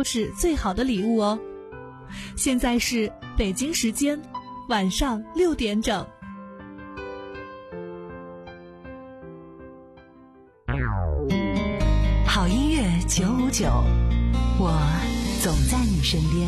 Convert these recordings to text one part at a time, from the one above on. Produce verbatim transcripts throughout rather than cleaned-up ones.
是最好的礼物哦。现在是北京时间晚上六点整。 好音乐九五九，我总在你身边。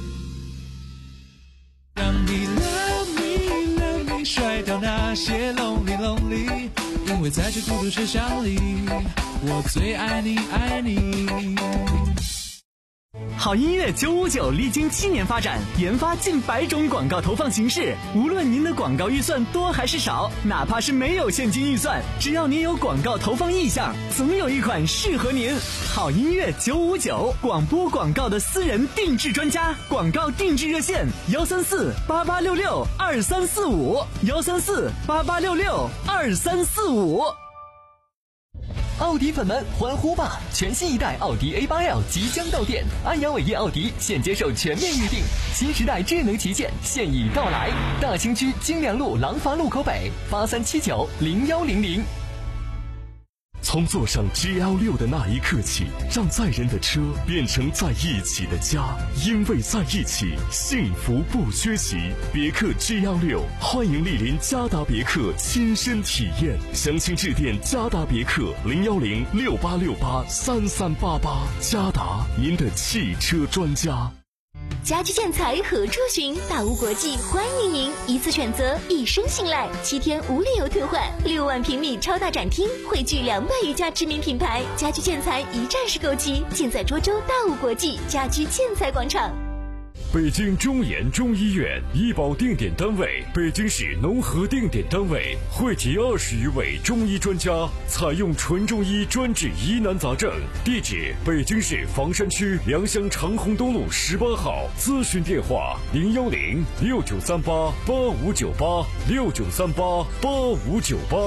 让你 love me love me 甩掉那些 lonely lonely， 因为在这孤独世想里，我最爱你爱你。 好音乐九五九历经七年发展，研发近百种广告投放形式。无论您的广告预算多还是少，哪怕是没有现金预算，只要您有广告投放意向，总有一款适合您。好音乐九五九，广播广告的私人定制专家，广告定制热线：幺三四八八六六二三四五，幺三四八八六六二三四五。 奥迪粉们欢呼吧！全新一代奥迪 A 八 L 即将到店，安阳伟业奥迪现接受全面预定，新时代智能旗舰现已到来。大兴区金良路廊坊路口北，八三七九零幺零零。 从坐上 G L 六 的那一刻起，让载人的车变成在一起的家，因为在一起，幸福不缺席。别克 G L 六，欢迎莅临嘉达别克亲身体验，详情致电嘉达别克零幺零六八六八三三八八。嘉达，您的汽车专家。 家居建材何处寻？大屋国际欢迎您，一次选择，一生信赖，七天无理由退换，六万平米超大展厅，汇聚两百余家知名品牌，家居建材一站式购齐，尽在涿州大屋国际家居建材广场。 北京中研中医院医保定点单位，北京市农合定点单位，汇集二十余位中医专家，采用纯中医专治疑难杂症。地址：北京市房山区良乡长虹东路十八号。咨询电话：零幺零六九三八八五九八六九三八八五九八。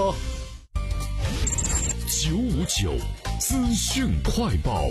九五九资讯快报。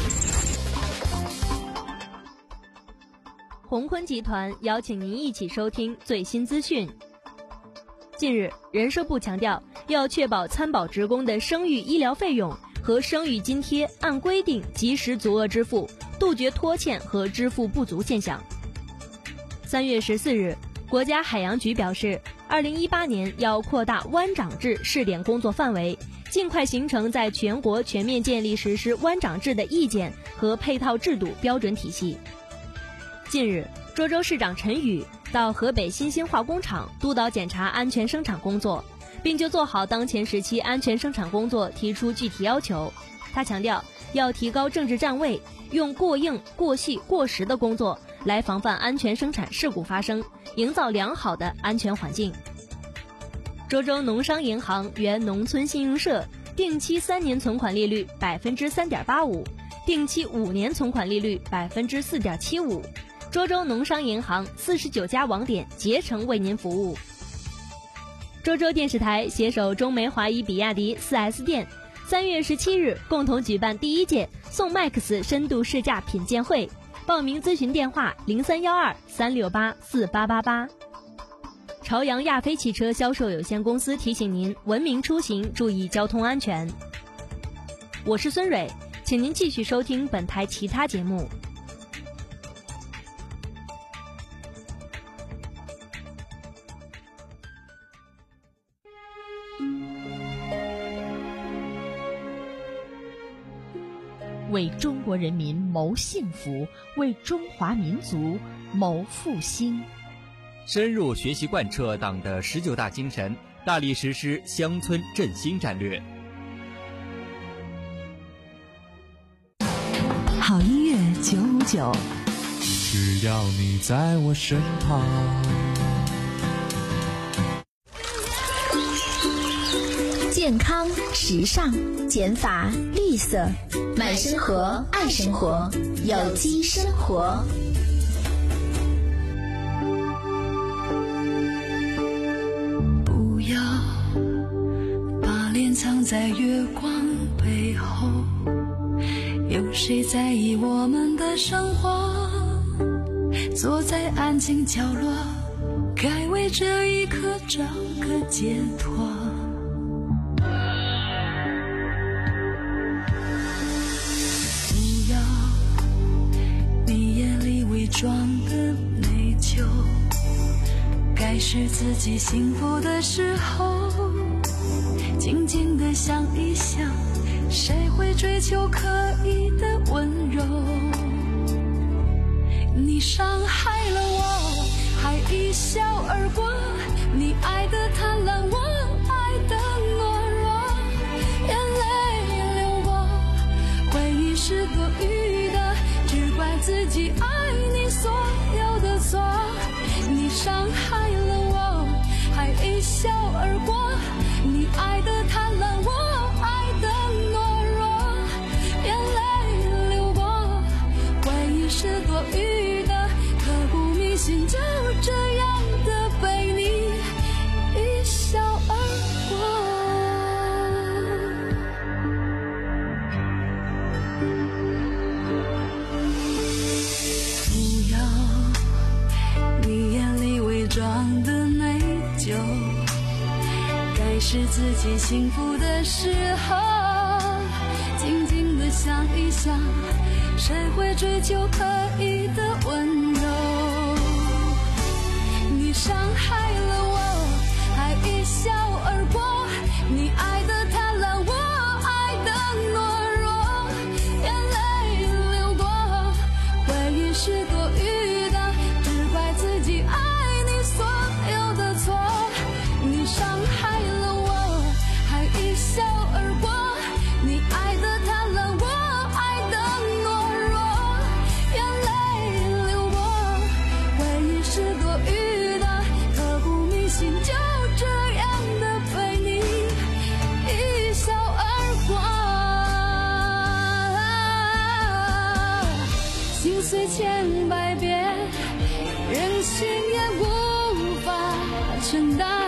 宏坤集团邀请您一起收听最新资讯。近日，人社部强调，要确保参保职工的生育医疗费用和生育津贴按规定及时足额支付，杜绝拖欠和支付不足现象。三月十四日，国家海洋局表示，二零一八年要扩大湾长制试点工作范围，尽快形成在全国全面建立实施湾长制的意见和配套制度标准体系。近日，涿州市长陈宇到河北新兴化工厂督导检查安全生产工作，并就做好当前时期安全生产工作提出具体要求。他强调，要提高政治站位，用过硬、过细、过时的工作来防范安全生产事故发生，营造良好的安全环境。涿州农商银行原农村信用社定期三年存款利率百分之三点八五，定期五年存款利率百分之四点七五。涿州农商银行四十九家网点竭诚为您服务。涿州电视台携手中梅华谊比亚迪 四 S 店，三月十七日共同举办第一届宋 MAX 深度试驾品鉴会，报名咨询电话零三幺二三六八四八八八。朝阳亚飞汽车销售有限公司提醒您：文明出行，注意交通安全。我是孙蕊，请您继续收听本台其他节目。 为中国人民谋幸福，为中华民族谋复兴。 深入学习贯彻党的十九大精神，大力实施乡村振兴战略。 好音乐九五九， 只要你在我身旁。 健康、时尚、减法、绿色，买生活，爱生活，有机生活。 不要把脸藏在月光背后，有谁在意我们的生活？坐在安静角落，该为这一刻找个解脱。不要你眼里伪装的内疚，该是自己幸福的时候，静静地想一想，谁会追求可以的温柔？你伤害了我，还一笑而过，你爱的贪婪，我爱的懦弱，眼泪流过，回忆是多余的，只怪自己爱你所有的错。你伤害了我，还一笑而过，你爱的贪婪，我爱的懦弱，眼泪流过，回忆是多余的，刻骨铭心，就这样的被你一笑而过。不要你眼里伪装的内疚，该是自己幸福的时候，静静地想一想，谁会追求可以的温柔？你伤害了我，还一笑而过，你爱的贪婪，我爱的懦弱，眼泪流过，回忆是多余的，只怪自己爱你所有的错。你伤害了我，还一笑而过，你爱的贪婪，我爱的懦弱，眼泪流过，回忆是多余的，刻骨铭心，就这样的被你一笑而过。心碎千百遍，人心也无法承担，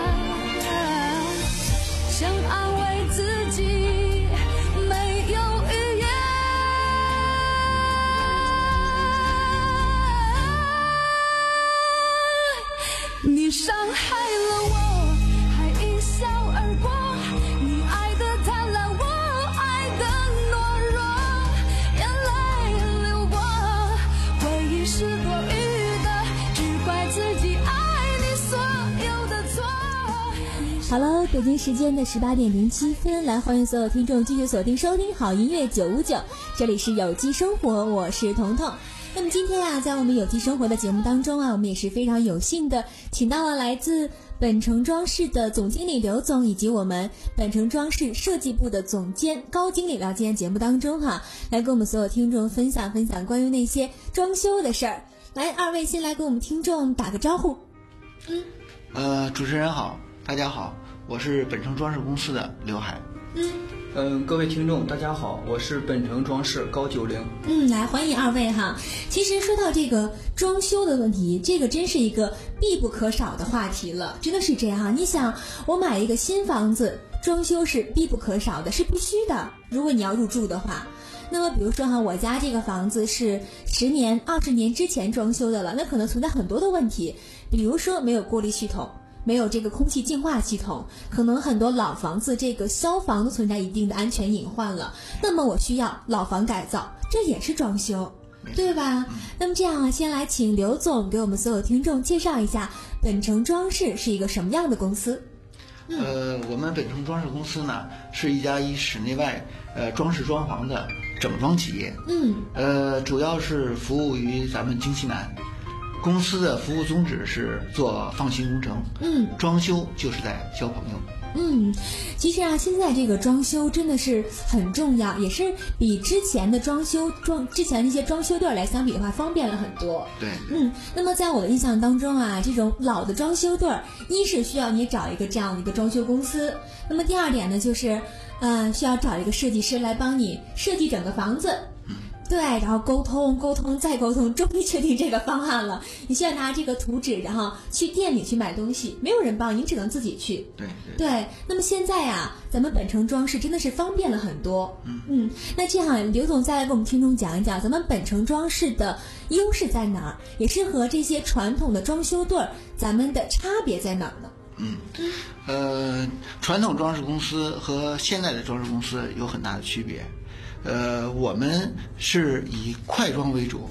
想安慰自己没有语言。你伤害了我，还一笑而过，你爱的贪婪，我爱的懦弱，眼泪流过，回忆是多余的，只怪自己爱你所有的错。 好了，北京时间的十八点零七分，来欢迎所有听众继续锁定收听好音乐九五九，这里是有机生活，我是彤彤。那么今天啊，在我们有机生活的节目当中啊，我们也是非常有幸的请到了来自本城装饰的总经理刘总，以及我们本城装饰设计部的总监高经理来今天节目当中哈、啊，来跟我们所有听众分享分享关于那些装修的事儿。来，二位先来跟我们听众打个招呼。 嗯，呃，主持人好，大家好，我是本城装饰公司的刘海。 嗯嗯，各位听众大家好，我是本城装饰高九龄。 嗯，来欢迎二位哈。其实说到这个装修的问题，这个真是一个必不可少的话题了，真的是这样。你想，我买一个新房子，装修是必不可少的，是必须的。如果你要入住的话，那么比如说哈，我家这个房子是十年、二十年之前装修的了，那可能存在很多的问题，比如说没有过滤系统。没有这个空气净化系统，可能很多老房子这个消防都存在一定的安全隐患了，那么我需要老房改造，这也是装修，对吧？那么这样啊，先来请刘总给我们所有听众介绍一下本城装饰是一个什么样的公司。 嗯、呃，我们本城装饰公司呢是一家以室内外呃装饰装潢的整装企业， 嗯， 呃，主要是服务于咱们京西南。公司的服务宗旨是做放心工程， 嗯， 装修就是在交朋友。 嗯，其实啊，现在这个装修真的是很重要，也是比之前的装修装之前那些装修队来相比的话，方便了很多。 对， 嗯，那么在我的印象当中啊，这种老的装修队，一是需要你找一个这样的一个装修公司，那么第二点呢，就是，呃，需要找一个设计师来帮你设计整个房子。对，然后沟通沟通再沟通，终于确定这个方案了。你需要拿这个图纸，然后去店里去买东西，没有人帮你，只能自己去。 对对, 对。那么现在啊，咱们本城装饰真的是方便了很多。 嗯嗯，那这样刘总再来给我们听众讲一讲，咱们本城装饰的优势在哪儿，也是和这些传统的装修队儿咱们的差别在哪儿呢？ 嗯，呃，传统装饰公司和现在的装饰公司有很大的区别。呃，我们是以快装为主，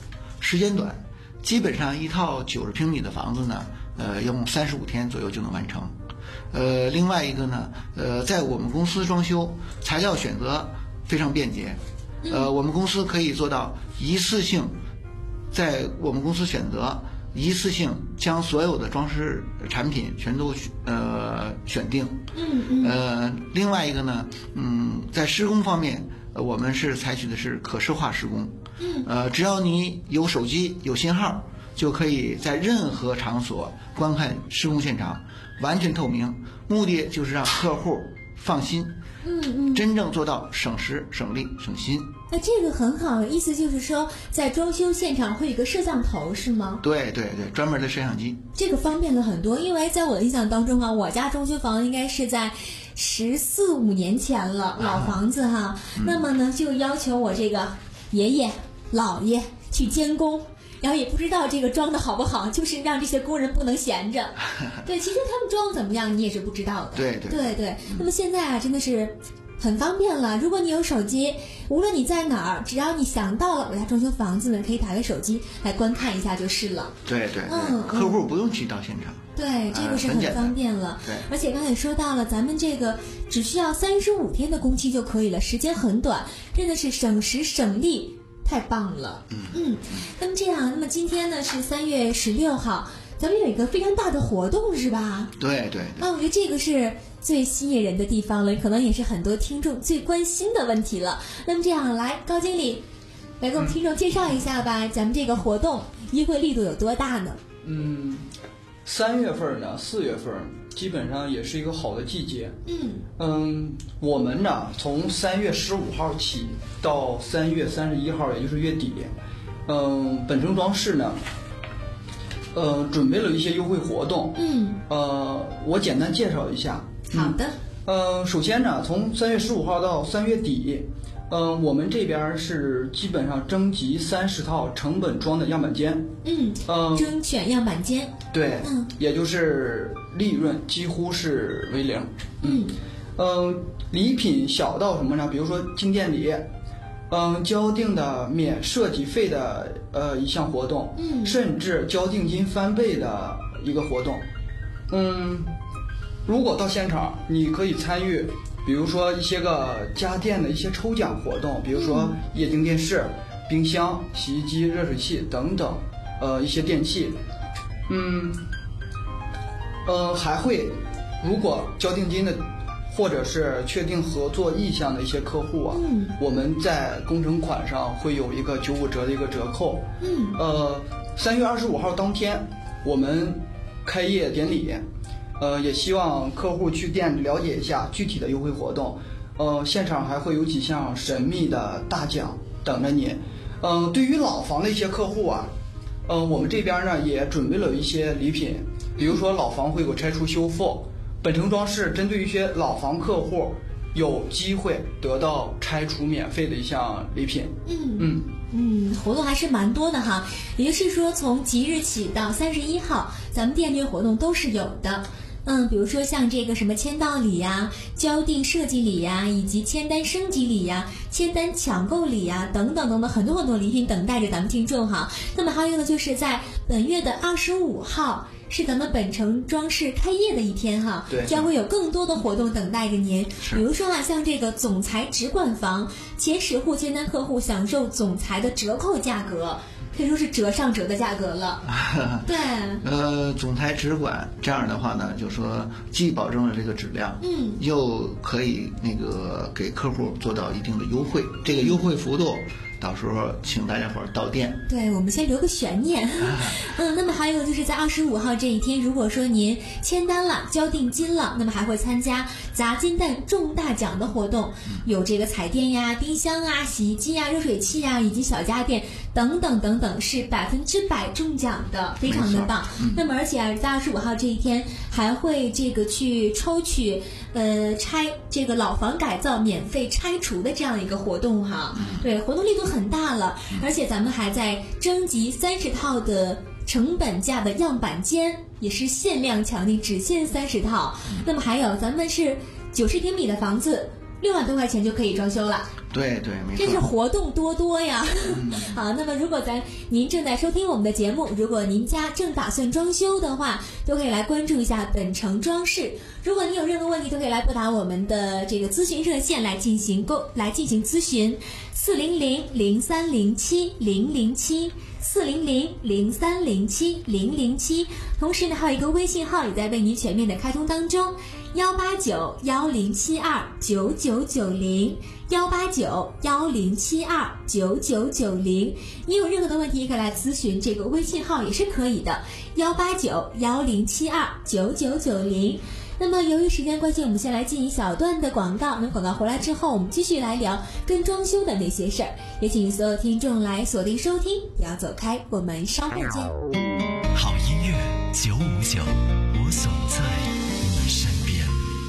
时间短，基本上一套九十平米的房子呢，呃，用三十五天左右就能完成。呃，另外一个呢，呃，在我们公司装修材料选择非常便捷，呃，我们公司可以做到一次性，在我们公司选择一次性将所有的装饰产品全都呃选定。 嗯嗯。 呃，另外一个呢，嗯，在施工方面，呃，我们是采取的是可视化施工。 嗯。 呃，只要你有手机有信号，就可以在任何场所观看施工现场，完全透明，目的就是让客户放心。 嗯嗯， 真正做到省时、省力、省心。 那这个很好，意思就是说，在装修现场会有一个摄像头，是吗？ 对对对，专门的摄像机。 这个方便了很多，因为在我的印象当中啊，我家装修房应该是在十四五年前了，老房子哈。啊嗯、那么呢，就要求我这个爷爷、姥爷去监工。然后也不知道这个装的好不好，就是让这些工人不能闲着。对，其实他们装怎么样你也是不知道的。 对对对对。那么现在啊，真的是很方便了。如果你有手机，无论你在哪儿，只要你想到了我家装修房子呢，可以打开手机来观看一下就是了。 对对对， 嗯， 客户不用去到现场。 对，这个是很方便了。 对， 而且刚才也说到了，咱们这个只需要三十五天的工期就可以了，时间很短，真的是省时省力。太棒了，嗯，那么这样，那么今天呢是三月十六号，咱们有一个非常大的活动是吧？ 对对。 啊，我觉得这个是最吸引人的地方了，可能也是很多听众最关心的问题了。那么这样，来高经理，来给我们听众介绍一下吧，咱们这个活动优惠力度有多大呢？ 嗯，三月份呢，四月份基本上也是一个好的季节。 嗯嗯，我们呢从三月十五号起到三月三十一号，也就是月底，嗯，本城装饰呢，呃，准备了一些优惠活动。 嗯， 呃，我简单介绍一下。 好的。 嗯，呃，首先呢，从三月十五号到三月底，嗯、呃，我们这边是基本上征集三十套成本装的样板间。 嗯， 呃， 征选样板间。 对， 嗯， 也就是利润几乎是为零。 嗯， 嗯、呃，礼品小到什么呢？比如说进店礼，嗯、呃，交定的免设计费的呃一项活动， 嗯， 甚至交定金翻倍的一个活动。嗯，如果到现场，你可以参与，比如说一些个家电的一些抽奖活动，比如说液晶电视、冰箱、洗衣机、热水器等等，呃，一些电器。嗯，呃，还会，如果交定金的，或者是确定合作意向的一些客户啊， 嗯， 我们在工程款上会有一个九五折的一个折扣。 嗯， 呃，三月二十五号当天，我们开业典礼，呃，也希望客户去店里了解一下具体的优惠活动。呃，现场还会有几项神秘的大奖等着你。嗯、呃，对于老房的一些客户啊。呃，我们这边呢也准备了一些礼品，比如说老房会有拆除修复，本城装饰针对于一些老房客户有机会得到拆除免费的一项礼品。 嗯嗯嗯，活动还是蛮多的哈，也就是说从即日起到三十一号，咱们店内活动都是有的。嗯，比如说像这个什么签到礼呀、交定设计礼呀，以及签单升级礼呀、签单抢购礼呀等等等等，很多很多礼品等待着咱们听众哈。那么还有呢，就是在本月的二十五号是咱们本城装饰开业的一天哈， 对， 将会有更多的活动等待着您。比如说啊，像这个总裁直管房，前十户签单客户享受总裁的折扣价格。可以说是折上折的价格了。对， 呃，总裁直管这样的话呢，就说既保证了这个质量， 嗯， 又可以那个给客户做到一定的优惠。这个优惠幅度，到时候请大家伙儿到店。 对，我们先留个悬念。嗯，那么还有就是在二十五号这一天，如果说您签单了、交定金了，那么还会参加砸金蛋中大奖的活动，有这个彩电呀、冰箱啊、洗衣机呀、热水器呀，以及小家电等等等等，是百分之百中奖的，非常的棒。嗯、那么而且啊，在二十五号这一天还会这个去抽取呃拆这个老房改造免费拆除的这样一个活动哈。对，活动力度很大了，而且咱们还在征集三十套的成本价的样板间，也是限量抢定，只限三十套。那么还有咱们是九十平米的房子，六万多块钱就可以装修了。 对对，没错， 真是活动多多呀。 嗯、 好，那么如果咱您正在收听我们的节目，如果您家正打算装修的话，都可以来关注一下本城装饰。如果你有任何问题，都可以来拨打我们的这个咨询热线来进行购来进行咨询，四零零零三零七零零七。四零零零三零七零零七，同时呢，还有一个微信号也在为您全面的开通当中，幺八九幺零七二九九九零，幺八九幺零七二九九九零。你有任何的问题，可以来咨询这个微信号也是可以的，幺八九幺零七二九九九零。那么由于时间关系，我们先来进一小段的广告。那广告回来之后，我们继续来聊跟装修的那些事儿。也请所有听众来锁定收听，不要走开，我们稍后见。 好音乐九五九，我总在你身边。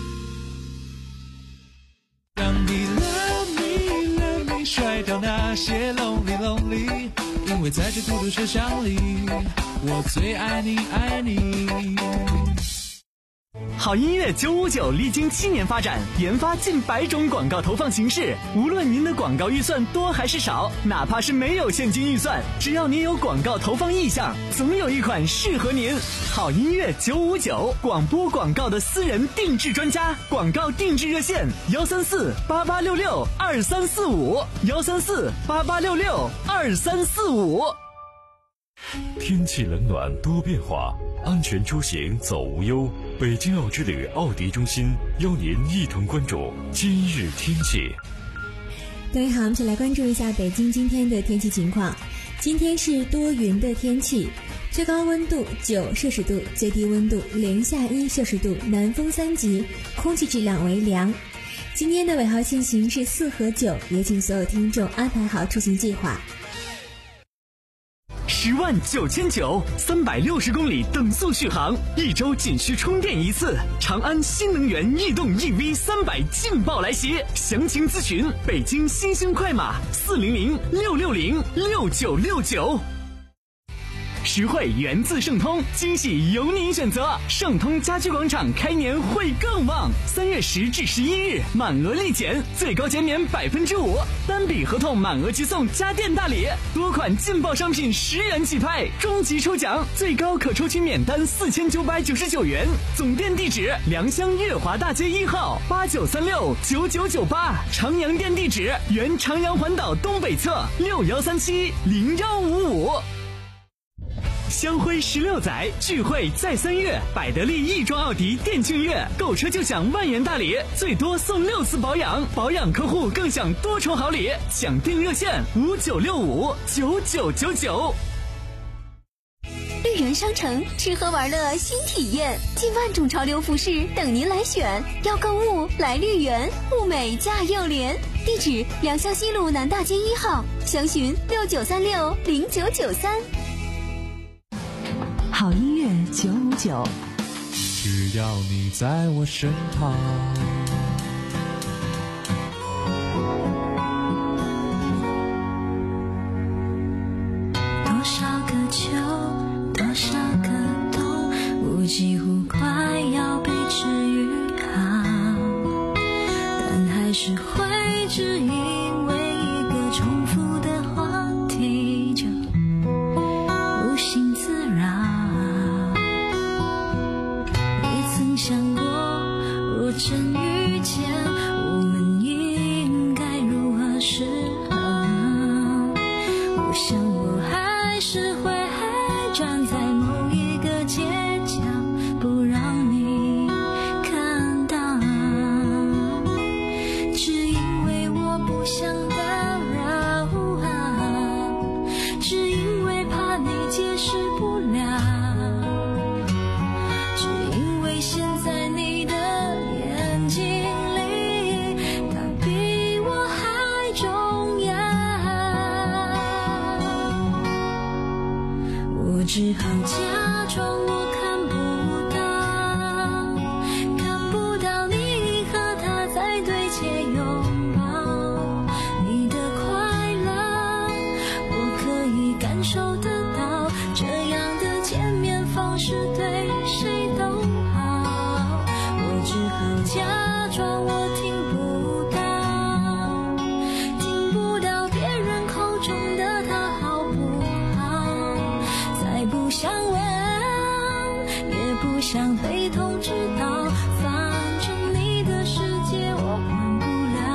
让你 love me love me 甩掉那些 lonely lonely， 因为在这孤独车厢里，我最爱你爱你。 好音乐九五九历经七年发展，研发近百种广告投放形式。无论您的广告预算多还是少，哪怕是没有现金预算，只要您有广告投放意向，总有一款适合您。好音乐九五九，广播广告的私人定制专家，广告定制热线幺三四八八六六二三四五，幺三四八八六六二三四五。 天气冷暖多变化，安全出行走无忧。北京奥之旅奥迪中心邀您一同关注今日天气。 各位好，我们一起来关注一下北京今天的天气情况。今天是多云的天气，最高温度九摄氏度，最低温度零下一摄氏度，南风三级，空气质量为良。今天的尾号限行是四和九，也请所有听众安排好出行计划。 十万九千九，三百六十公里等速续航，一周仅需充电一次。长安新能源逸动 E V 三百劲爆来袭，详情咨询北京新兴快马四零零六六零六九六九。实惠源自盛通，惊喜由您选择。盛通家居广场开年会更旺，三月十至十一日满额立减，最高减免百分之五，单笔合同满额即送家电大礼，多款劲爆商品十元起拍，终极抽奖最高可抽取免单四千九百九十九元。总店地址：良乡悦华大街一号八九三六九九九八，长阳店地址：原长阳环岛东北侧六幺三七零幺五五。香辉十六载，聚会在三月，百得利亦庄奥迪店庆月，购车就享万元大礼，最多送六次保养，保养客户更享多重好礼。抢订热线五九六五九九九九。 绿园商城吃喝玩乐新体验，近万种潮流服饰等您来选。要购物来绿园，物美价又廉。地址：良乡西路南大街一号，详询六九三六零九九三。 好音乐九五九， 只要你在我身旁。 多少个秋，多少个冬，我几乎快要被治愈好，但还是会只因为一个重复的话题就无心自扰。想过，若真遇见，我们应该如何是好？我想我还是会站在某一个街角，不让你看到，只因为我不想打扰，只因为怕你解释不了。现在你的眼睛里，它比我还重要，我只好假装我看不到，看不到你和他在对街拥抱，你的快乐我可以感受得到，这样的见面方式对谁都只好假装我听不到， 想被通知到，反正你的世界我管不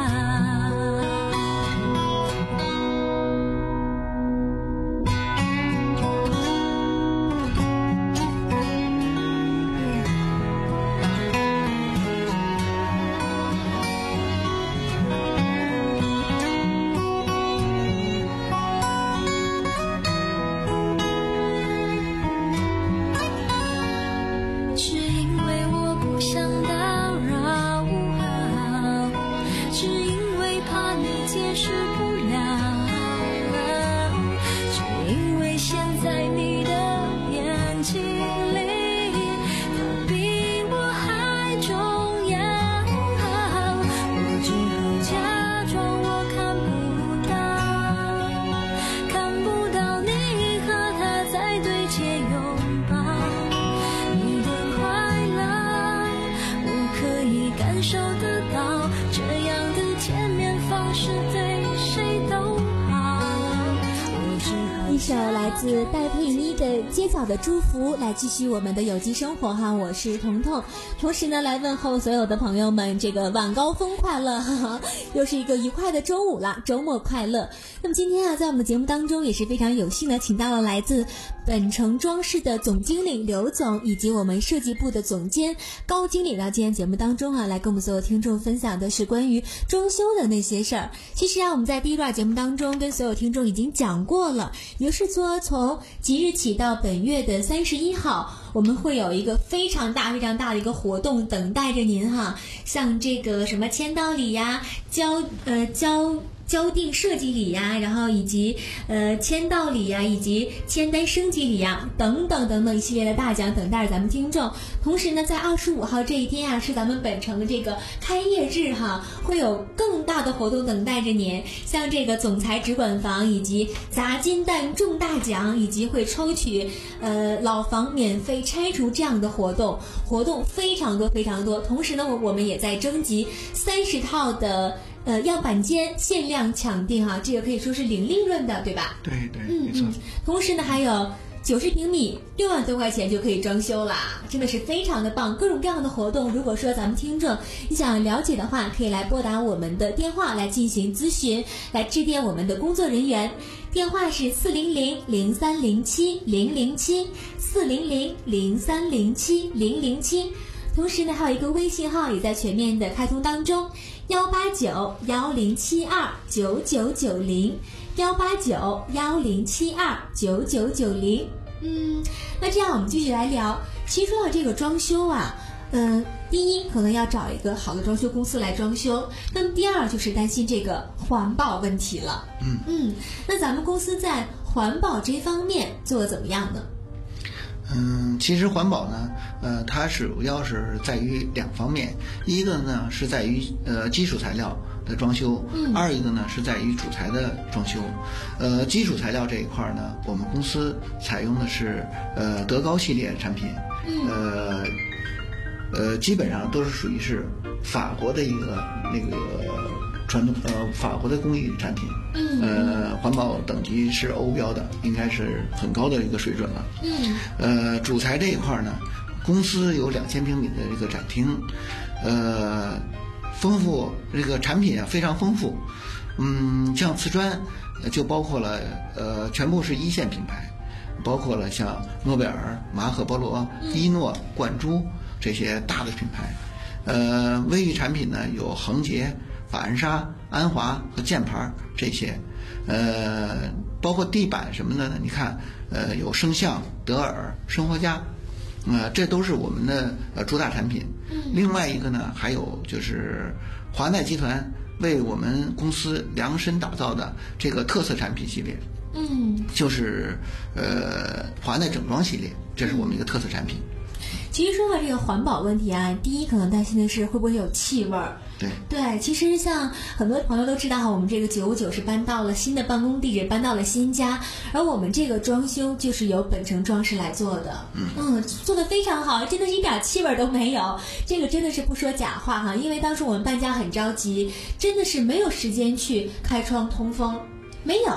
一首来自戴佩妮的《街角的祝福》，来继续我们的有机生活哈，我是彤彤。同时呢，来问候所有的朋友们，这个晚高峰快乐，哈哈，又是一个愉快的周五了，周末快乐。那么今天啊，在我们的节目当中也是非常有幸的，请到了来自本城装饰的总经理刘总，以及我们设计部的总监高经理，到今天节目当中啊，来跟我们所有听众分享的是关于装修的那些事儿。其实啊，我们在第一段节目当中跟所有听众已经讲过了，也就是说从即日起到本月的三十一号，我们会有一个非常大非常大的一个活动等待着您哈，像这个什么签到礼呀、交呃交交定设计礼呀，然后以及呃签到礼呀，以及签单升级礼呀，等等等等一系列的大奖等待着咱们听众。同时呢，在二十五号这一天啊，是咱们本城的这个开业日哈，会有更大的活动等待着您，像这个总裁直管房，以及砸金蛋中大奖，以及会抽取呃老房免费拆除这样的活动，活动非常多非常多。同时呢，我我们也在征集三十套的呃样板间，限量抢订哈，这个可以说是零利润的，对吧？ 对对， 嗯没错。 嗯，同时呢，还有九十平米六万多块钱就可以装修啦，真的是非常的棒，各种各样的活动。如果说咱们听众你想了解的话，可以来拨打我们的电话来进行咨询，来致电我们的工作人员，电话是四零零零三零七零零七四零零零三零七零零七。同时呢，还有一个微信号也在全面的开通当中，幺八九幺零七二九九九零。幺八九幺零七二九九九零。嗯，那这样我们继续来聊。其实说到这个装修啊，嗯、呃，第一可能要找一个好的装修公司来装修，那么第二就是担心这个环保问题了。 嗯嗯，那咱们公司在环保这方面做得怎么样呢？ 嗯，其实环保呢，呃，它主要是在于两方面，一个呢是在于呃基础材料的装修， 嗯， 二一个呢是在于主材的装修。呃，基础材料这一块呢，我们公司采用的是呃德高系列产品， 嗯， 呃呃，基本上都是属于是法国的一个那个传统呃法国的工艺产品， 嗯， 呃，环保等级是欧标的，应该是很高的一个水准了。 嗯， 呃，主材这一块呢，公司有两千平米的这个展厅，呃。丰富这个产品啊非常丰富，嗯，像瓷砖就包括了呃全部是一线品牌，包括了像诺贝尔、马可波罗、伊诺、冠珠这些大的品牌。呃，卫浴产品呢有恒洁、法恩莎、安华和箭牌这些。呃，包括地板什么的呢？你看，呃，有声象、德尔、生活家。呃，这都是我们的呃主打产品。 嗯， 另外一个呢，还有就是华奈集团为我们公司量身打造的这个特色产品系列。 嗯， 就是呃华奈整装系列，这是我们一个特色产品。 其实说到这个环保问题啊，第一可能担心的是会不会有气味儿。 对对，其实像很多朋友都知道，我们这个九五九是搬到了新的办公地址，搬到了新家，而我们这个装修就是由本城装饰来做的， 嗯嗯，做的非常好，真的是一点气味都没有。这个真的是不说假话哈，因为当时我们搬家很着急，真的是没有时间去开窗通风，没有。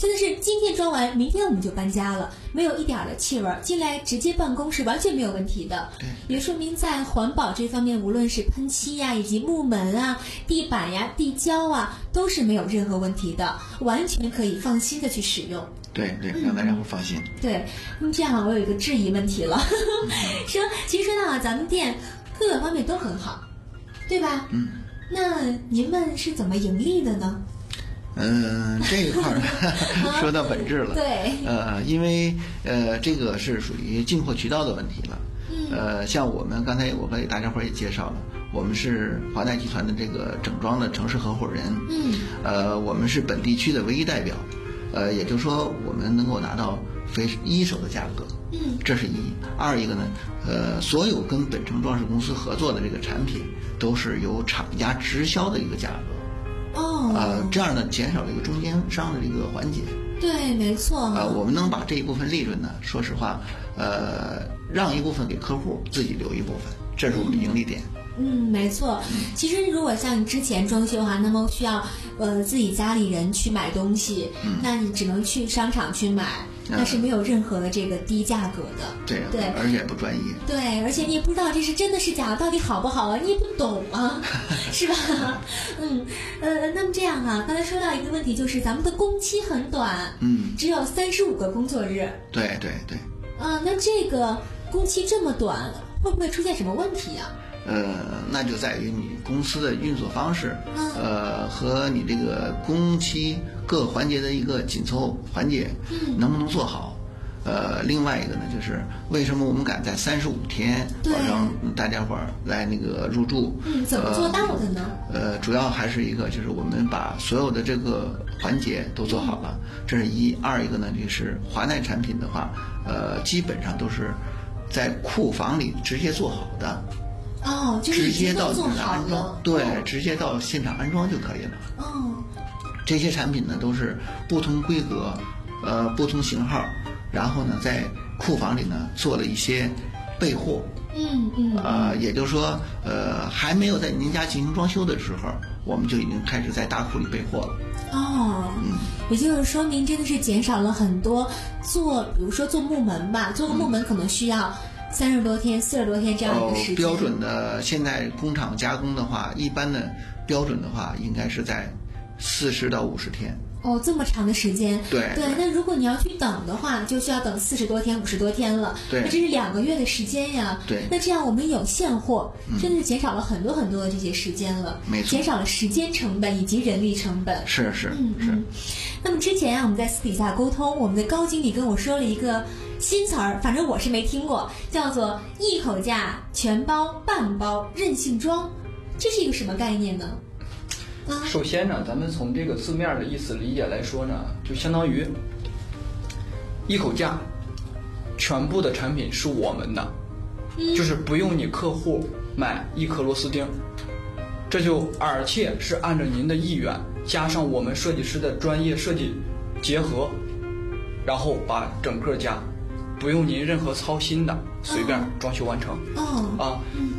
真的是今天装完，明天我们就搬家了，没有一点的气味，进来直接办公是完全没有问题的。 对， 也说明在环保这方面，无论是喷漆呀、以及木门啊、地板呀、地胶啊，都是没有任何问题的，完全可以放心的去使用。 对对，让大家伙放心。 嗯、对，那么这样我有一个质疑问题了，说其实说到咱们店各个方面都很好，对吧？ 嗯。 那您们是怎么盈利的呢？ 嗯，这一块儿说到本质了。 对。 呃，因为呃，这个是属于进货渠道的问题了。 嗯。 呃，像我们刚才我给大家伙儿也介绍了，我们是华泰集团的这个整装的城市合伙人。 嗯。 呃，我们是本地区的唯一代表。呃，也就是说，我们能够拿到非一手的价格。 嗯。 这是一。二一个呢，呃，所有跟本城装饰公司合作的这个产品，都是由厂家直销的一个价格。 哦， 呃，这样呢，减少了一个中间商的这个环节。 对，没错。 呃，我们能把这一部分利润呢，说实话，呃，让一部分给客户，自己留一部分，这是我们的盈利点。 嗯，没错。其实如果像之前装修哈，那么需要呃自己家里人去买东西， 嗯、 那你只能去商场去买。那是没有任何的这个低价格的， 对对， 而且不专业， 对，而且你也不知道这是真的是假的，到底好不好啊？你也不懂啊，是吧？嗯，呃，那么这样啊，刚才说到一个问题，就是咱们的工期很短， 嗯， 只有三十五个工作日， 对对对， 啊，那这个工期这么短，会不会出现什么问题呀？ 呃，那就在于你公司的运作方式， 嗯、 呃，和你这个工期各环节的一个紧凑环节， 嗯， 能不能做好？呃，另外一个呢，就是为什么我们敢在三十五天保证大家伙儿来那个入住？ 嗯，怎么做到的呢？ 呃，主要还是一个就是我们把所有的这个环节都做好了，这是一。二一个呢，就是华泰产品的话，呃，基本上都是在库房里直接做好的。 哦，就是直接到做好安装，对，哦，直接到现场安装就可以了。 哦， 这些产品呢都是不同规格，呃，不同型号，然后呢在库房里呢做了一些备货。 嗯嗯。 呃，也就是说，呃，还没有在您家进行装修的时候，我们就已经开始在大库里备货了。 哦， 嗯， 也就是说，您真的是减少了很多做，比如说做木门吧，做个木门可能需要。三十多天、四十多天这样一个时间。 哦，标准的现在工厂加工的话，一般的标准的话，应该是在四十到五十天。 哦，这么长的时间。 对对，那如果你要去等的话，就需要等四十多天、五十多天了。 对， 那这是两个月的时间呀。 对， 那这样我们有现货，真的是减少了很多很多的这些时间了。 没错， 减少了时间成本以及人力成本。 是是嗯是。 那么之前啊，我们在私底下沟通，我们的高经理跟我说了一个新词儿，反正我是没听过，叫做一口价全包半包任性装，这是一个什么概念呢？ 啊、首先呢，咱们从这个字面的意思理解来说呢，就相当于一口价，全部的产品是我们的， 嗯、 就是不用你客户买一颗螺丝钉，这就而且是按照您的意愿，加上我们设计师的专业设计结合，然后把整个家不用您任何操心的随便装修完成。 哦， 啊， 嗯，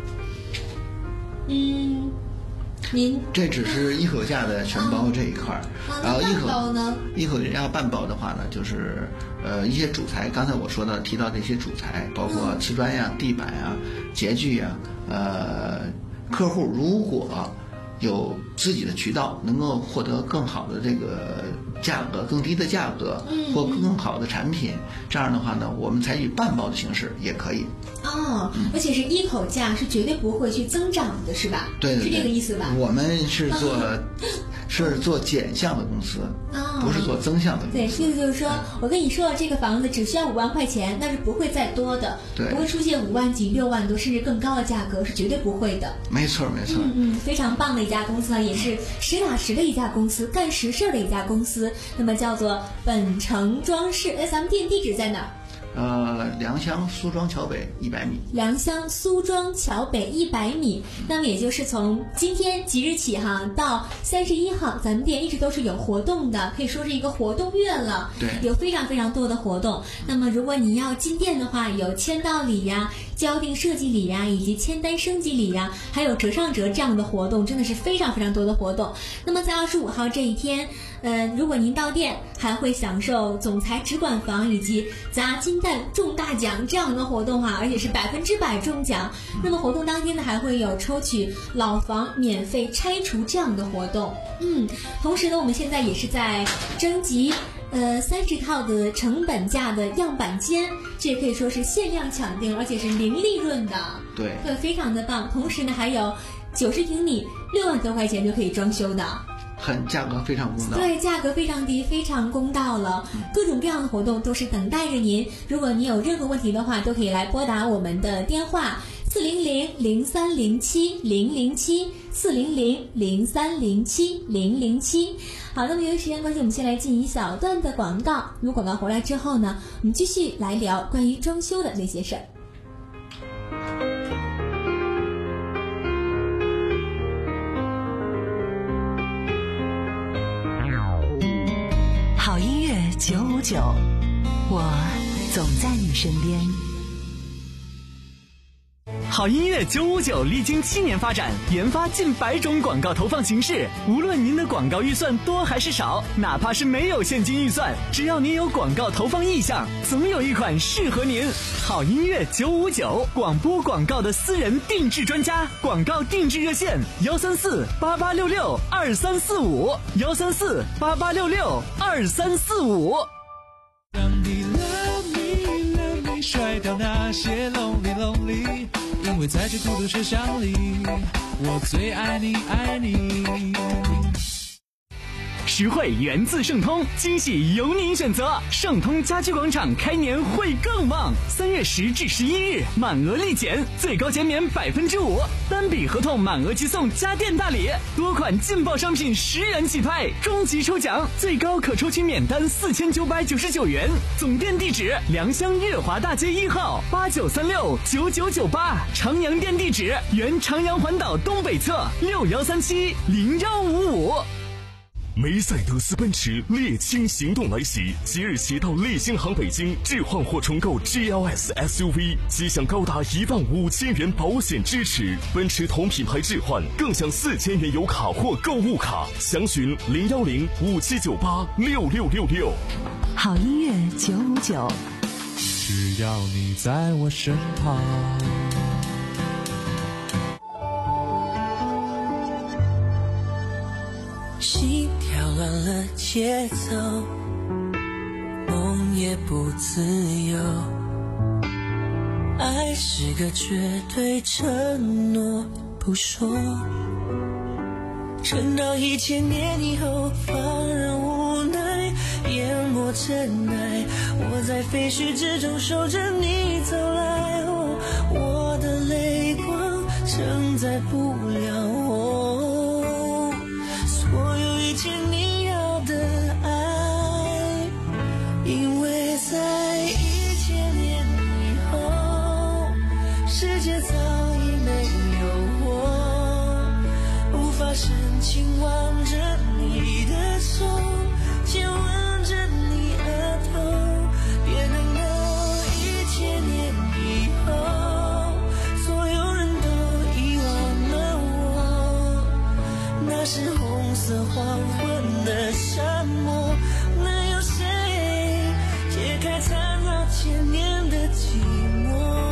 嗯，您这只是一口价的全包这一块儿， 啊、 然后一口包呢， 一口价半包的话呢，就是呃一些主材，刚才我说到提到的一些主材，包括瓷砖呀、地板呀、洁具呀，呃，客户如果有自己的渠道，能够获得更好的这个价格、更低的价格， 嗯、 或更好的产品，这样的话呢，我们采取半包的形式也可以。 哦，而且是一口价，是绝对不会去增长的，是吧？ 对对对， 是这个意思吧？ 我们是做是做减项的公司， 哦、 不是做增项的公司。 对，意思就是说，我跟你说，这个房子只需要五万块钱，那是不会再多的， 对， 不会出现五万几、六万多，甚至更高的价格，是绝对不会的。 没错，没错。 嗯嗯，非常棒的一家公司呢，也是实打实的一家公司，干实事的一家公司。那么叫做本城装饰，哎，咱们店地址在哪儿？ 呃，良乡苏庄桥北一百米。 良乡苏庄桥北一百米，那么也就是从今天即日起哈，到三十一号，咱们店一直都是有活动的，可以说是一个活动月了。 对， 有非常非常多的活动。那么如果你要进店的话，有签到礼呀、 交定设计礼呀、以及签单升级礼呀、还有折上折这样的活动，真的是非常非常多的活动。那么在二十五号这一天，呃，如果您到店，还会享受总裁直管房以及砸金蛋中大奖这样的活动哈、啊，而且是百分之百中奖。那么活动当天呢，还会有抽取老房免费拆除这样的活动。嗯，同时呢，我们现在也是在征集呃三十套的成本价的样板间，这也可以说是限量抢定，而且是零利润的。 对， 对，非常的棒。同时呢，还有九十平米六万多块钱就可以装修的。 很价格非常公道， 对，价格非常低，非常公道了。各种各样的活动都是等待着您。如果你有任何问题的话，都可以来拨打我们的电话四零零零三零七零零七四零零零三零七零零七。好，那么由于时间关系，我们先来进一小段的广告。如果广告回来之后呢，我们继续来聊关于装修的那些事儿。 好音乐九五九，我总在你身边。 好音乐九五九历经七年发展，研发近百种广告投放形式。无论您的广告预算多还是少，哪怕是没有现金预算，只要您有广告投放意向，总有一款适合您。好音乐九五九，广播广告的私人定制专家，广告定制热线幺三四八八六六二三四五幺三四八八六六二三四五。 让你 love me love me 甩掉那些 lonely lonely， 因为在这孤独车厢里，我最爱你爱你。 实惠源自盛通，惊喜由您选择。盛通家居广场开年会更旺，三月十至十一日满额立减，最高减免百分之五，单笔合同满额即送家电大礼，多款劲爆商品十元起拍，终极抽奖最高可抽取免单四千九百九十九元。总店地址：良乡悦华大街一号八九三六九九九八，长阳店地址：原长阳环岛东北侧六幺三七零幺五五。 梅赛德斯奔驰猎青行动来袭，即日起到立新行北京置换或重购 G L S S U V， 即享高达一万五千元保险支持。奔驰同品牌置换更享四千元油卡或购物卡，详询零幺零五七九八六六六六。 好音乐九五九， 只要你在我身旁。 心跳乱了节奏，梦也不自由。爱是个绝对承诺，不说。撑到一千年以后，放任无奈淹没尘埃。我在废墟之中守着你走来，哦，我的泪光承载不了我。所有一切你要的爱，因为在一千年以后，世界早已没有我，无法深情挽着你的手，亲吻着你额头，别等到一千年以后，所有人都遗忘了我，那时候红色黄昏的沙漠，能有谁解开缠绕千年的寂寞？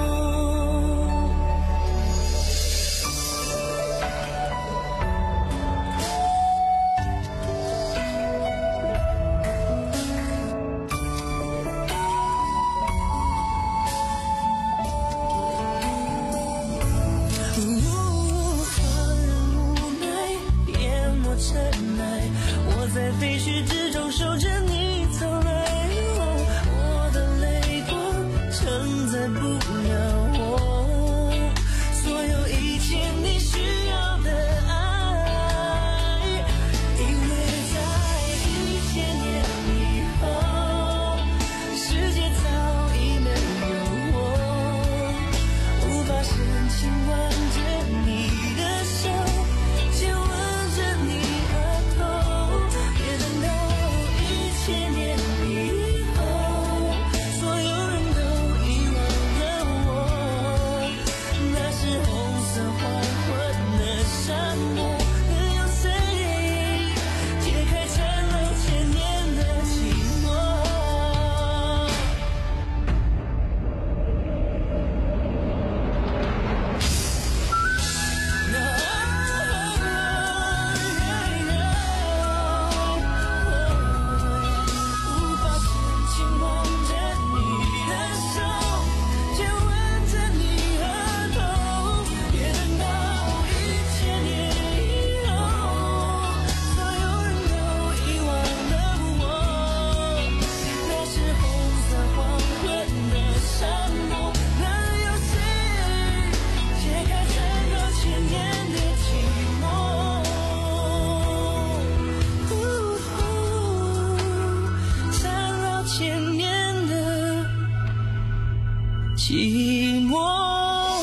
寂寞。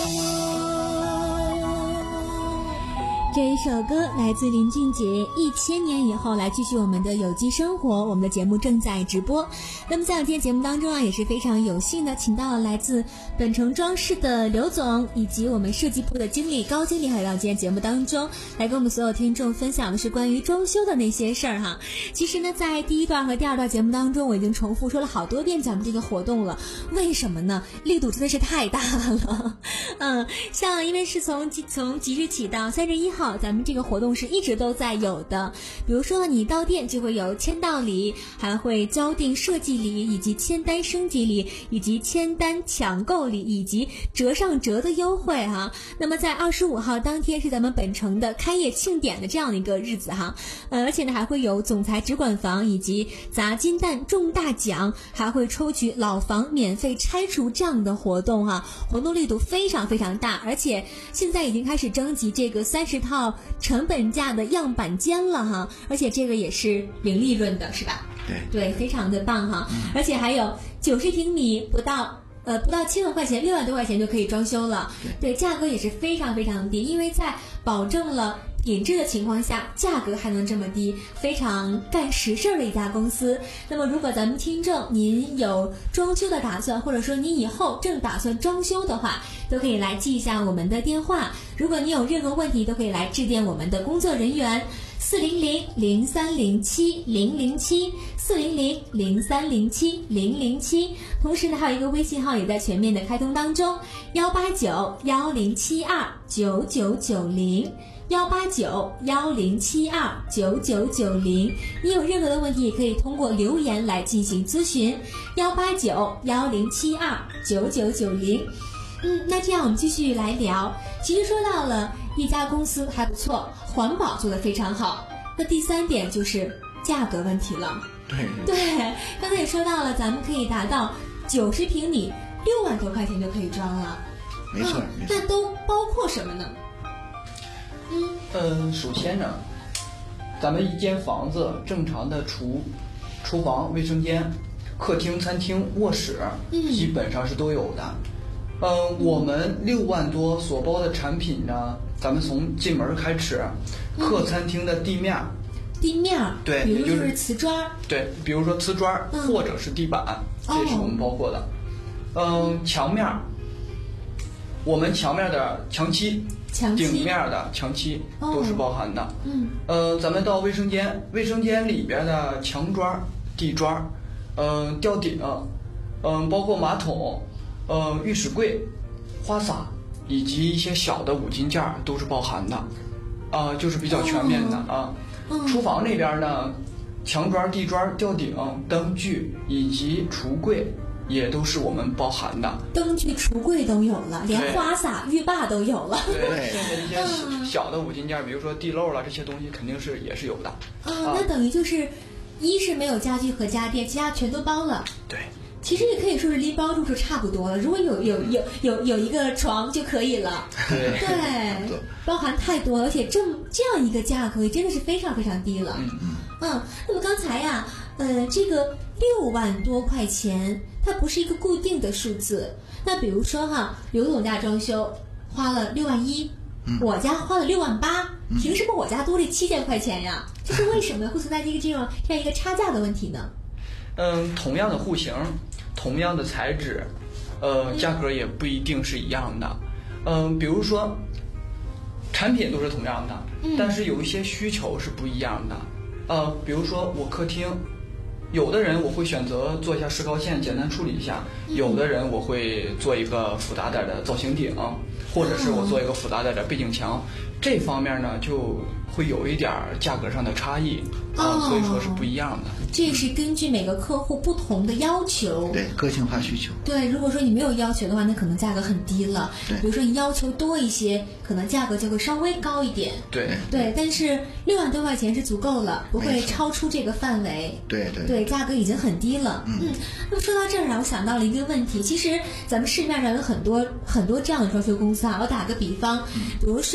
这一首歌来自林俊杰，一千年以后来继续我们的有机生活，我们的节目正在直播。那么在今天节目当中啊，也是非常有幸的请到了来自本城装饰的刘总，以及我们设计部的经理高经理，来到今天节目当中，来跟我们所有听众分享的是关于装修的那些事儿哈。其实呢，在第一段和第二段节目当中，我已经重复说了好多遍咱们这个活动了，为什么呢？力度真的是太大了。嗯，像因为是从从即日起到三十一号。咱们这个活动是一直都在有的，比如说你到店就会有签到礼，还会交订设计礼，以及签单升级礼，以及签单抢购礼，以及折上折的优惠哈。那么在二十五号当天是咱们本城的开业庆典的这样的一个日子哈，呃，而且呢还会有总裁直管房以及砸金蛋中大奖，还会抽取老房免费拆除这样的活动哈，活动力度非常非常大，而且现在已经开始征集这个三十套成本价的样板间了哈，而且这个也是零利润的，是吧？ 对对，非常的棒哈，嗯、而且还有九十平米不到呃不到七万块钱，六万多块钱就可以装修了，对，对，价格也是非常非常低，因为在保证了品质的情况下，价格还能这么低，非常干实事的一家公司。那么如果咱们听众您有装修的打算，或者说你以后正打算装修的话，都可以来记一下我们的电话，如果你有任何问题都可以来致电我们的工作人员四零零零三零七零零七四零零零三零七零零七，同时呢还有一个微信号也在全面的开通当中，幺八九幺零七二九九九零幺八九幺零七二九九九零，你有任何的问题也可以通过留言来进行咨询，幺八九幺零七二九九九零。嗯，那这样我们继续来聊。其实说到了一家公司还不错，环保做得非常好，那第三点就是价格问题了。 对对，刚才也说到了，咱们可以达到九十平米六万多块钱就可以装了。 没错， 嗯、 没错。 那都包括什么呢？ 嗯呃，首先呢，咱们一间房子正常的厨厨房、卫生间、客厅、餐厅、卧室， 嗯， 基本上是都有的。嗯、呃，我们六万多所包的产品呢，咱们从进门开始，客餐厅的地面， 地面， 对， 比如就是瓷砖， 对，比如说瓷砖、嗯、或者是地板，这是我们包括的。嗯、呃，墙面，我们墙面的墙漆。顶面的墙漆都是包含的。哦、 嗯， 呃，咱们到卫生间，卫生间里边的墙砖、地砖，嗯、呃，吊顶，嗯、呃，包括马桶，呃，浴室柜、花洒以及一些小的五金件都是包含的，啊、呃，就是比较全面的、哦、啊。嗯、厨房那边呢，墙砖、地砖、吊顶、灯具以及橱柜。也都是我们包含的， 灯具、橱柜都有了，连花洒、浴霸都有了。 对，剩下的一些小的五金件，比如说地漏了这些东西，肯定是也是有的。 啊，那等于就是，一是没有家具和家电，其他全都包了。 对， 其实也可以说是拎包入住差不多了。如果有有有有有一个床就可以了。 对对，包含太多了，而且这这样一个价格也真的是非常非常低了。 嗯嗯。 嗯，那么刚才呀，呃，这个六万多块钱。它不是一个固定的数字，那比如说哈，刘总家装修花了六万一，嗯、我家花了六万八，嗯、凭什么我家多了七千块钱呀？这是为什么会存在这个这种这样一个差价的问题呢？ 嗯，同样的户型，同样的材质，呃，价格也不一定是一样的。嗯，比如说，产品都是同样的， 嗯、 但是有一些需求是不一样的。呃，比如说我客厅。有的人我会选择做一下石膏线，简单处理一下；有的人我会做一个复杂点的造型顶，或者是我做一个复杂点的背景墙。这方面呢，就会有一点价格上的差异啊、 哦呃，所以说是不一样的。 这是根据每个客户不同的要求， 对个性化需求。 对，如果说你没有要求的话，那可能价格很低了。 对， 比如说你要求多一些，可能价格就会稍微高一点。 对对，但是六万多块钱是足够了，不会超出这个范围。 对对对，价格已经很低了。嗯，嗯那么说到这儿啊，我想到了一个问题，其实咱们市面上有很多很多这样的装修公司啊。我打个比方，比如说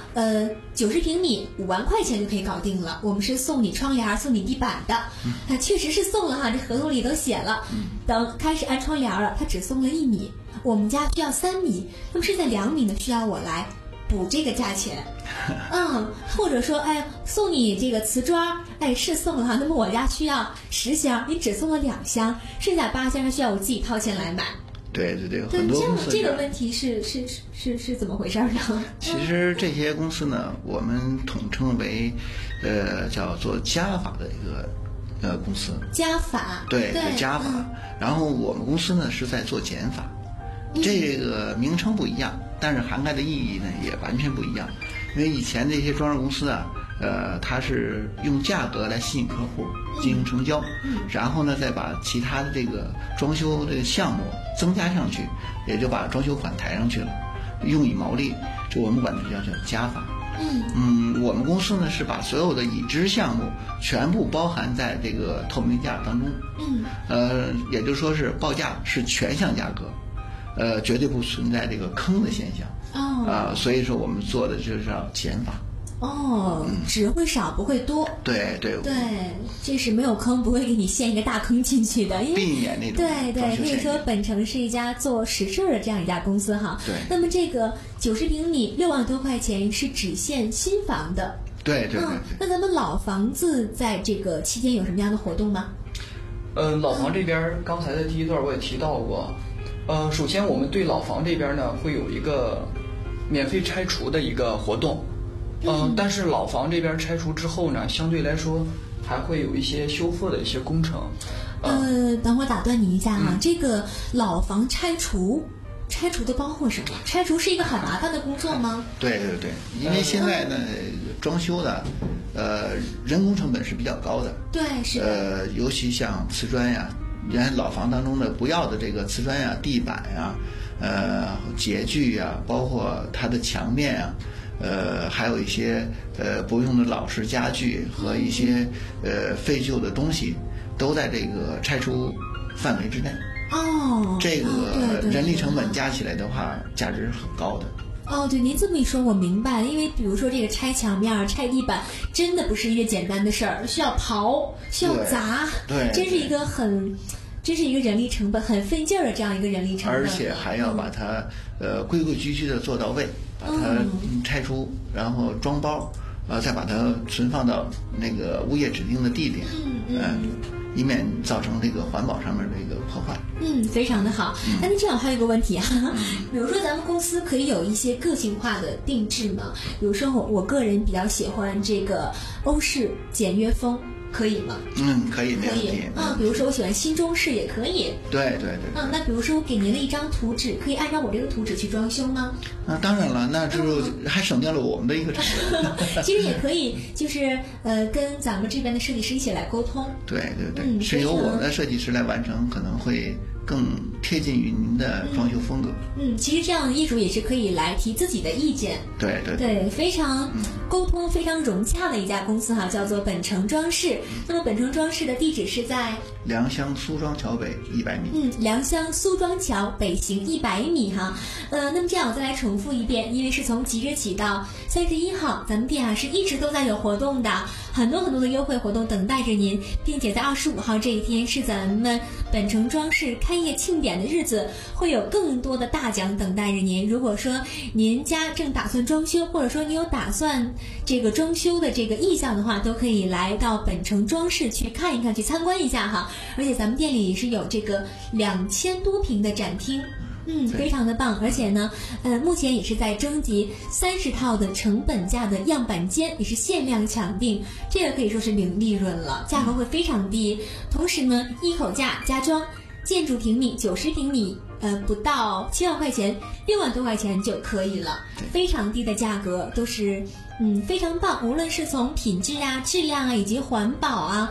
呃，九十平米五万块钱就可以搞定了。我们是送你窗帘，送你地板的， 嗯、 啊，确实是送了哈，这合同里都写了。等开始安窗帘了，他只送了一米，我们家需要三米，那么剩下两米呢，需要我来补这个价钱。嗯，或者说，哎，送你这个瓷砖，哎，是送了哈，那么我家需要十箱，你只送了两箱，剩下八箱还需要我自己掏钱来买。 对对对， 对， 很多公司这个问题是是是是是怎么回事呢？ 其实这些公司呢，我们统称为，呃，叫做加法的一个呃公司。 加法。 对， 对加法、嗯。然后我们公司呢是在做减法， 嗯、 这个名称不一样，但是涵盖的意义呢也完全不一样。因为以前这些装饰公司啊，呃，它是用价格来吸引客户进行成交， 嗯、 然后呢再把其他的这个装修的项目增加上去，也就把装修款抬上去了，用以毛利，这我们管它叫叫加法。 嗯嗯，我们公司呢是把所有的已知项目全部包含在这个透明价当中。 嗯， 呃，也就是说是报价是全项价格，呃，绝对不存在这个坑的现象。 哦， 啊、呃，所以说我们做的就是要减法。 哦，只会少不会多。 对对对，这是没有坑，不会给你陷一个大坑进去的，因为避免那种对对，可以说本城是一家做实事的这样一家公司哈。 对。 那么这个九十平米六万多块钱是只限新房的。 对对对对、 嗯。那咱们老房子在这个期间有什么样的活动吗？ 嗯、呃，老房这边刚才的第一段我也提到过，呃，首先我们对老房这边呢会有一个免费拆除的一个活动。嗯、呃，但是老房这边拆除之后呢，相对来说还会有一些修复的一些工程。 呃，呃等会儿打断你一下哈、啊嗯，这个老房拆除，拆除的包括什么？拆除是一个很麻烦的工作吗？ 对对对，因为现在呢，嗯、装修的，呃，人工成本是比较高的。 对，是的。 呃，尤其像瓷砖呀，原来老房当中的不要的这个瓷砖呀、地板呀、呃洁具呀，包括它的墙面呀。呃，还有一些呃不用的老式家具和一些呃废旧的东西，都在这个拆除范围之内。 哦， 这个哦、 人力成本加起来的话，价值是很高的。 哦，对，您这么一说，我明白了。因为比如说这个拆墙面、拆地板，真的不是一个简单的事儿，需要刨，需要砸， 对， 真是一个很。这是一个人力成本很费劲儿的这样一个人力成本， 而且还要把它、嗯、呃规规矩矩的做到位，把它拆除，嗯、然后装包，呃再把它存放到那个物业指定的地点， 嗯嗯、呃， 以免造成这个环保上面的一个破坏。 嗯，非常的好。那您、嗯、这样还有一个问题啊，比如说咱们公司可以有一些个性化的定制吗？比如说我我个人比较喜欢这个欧式简约风。可以吗？ 嗯，可以，没问题。 啊，比如说我喜欢新中式也可以。 对对对。 嗯，那比如说我给您了一张图纸，可以按照我这个图纸去装修吗？ 啊，当然了，那就还省掉了我们的一个成本。其实也可以，就是呃，跟咱们这边的设计师一起来沟通。 对对对， 嗯、 是由我们的设计师来完成，可能会更贴近于您的装修风格。 嗯，其实这样业主也是可以来提自己的意见。 对对对，对非常沟通、非常融洽的一家公司哈，叫做本城装饰。那么本城装饰的地址是在良乡苏庄桥北一百米。 嗯，良乡苏庄桥北行一百米哈。呃，那么这样我再来重复一遍，因为是从即日起到三十一号，咱们店啊是一直都在有活动的，很多很多的优惠活动等待着您，并且在二十五号这一天是咱们本城装饰开业庆典的日子，会有更多的大奖等待着您。如果说您家正打算装修，或者说你有打算这个装修的这个意向的话，都可以来到本城装饰去看一看，去参观一下哈。而且咱们店里是有这个两千多平的展厅。嗯，非常的棒，而且呢，呃，目前也是在征集三十套的成本价的样板间，也是限量抢订，这个可以说是零利润了，价格会非常低。同时呢，一口价加装，建筑平米九十平米，呃，不到七万块钱，六万多块钱就可以了，非常低的价格，都是嗯非常棒，无论是从品质啊、质量啊以及环保啊。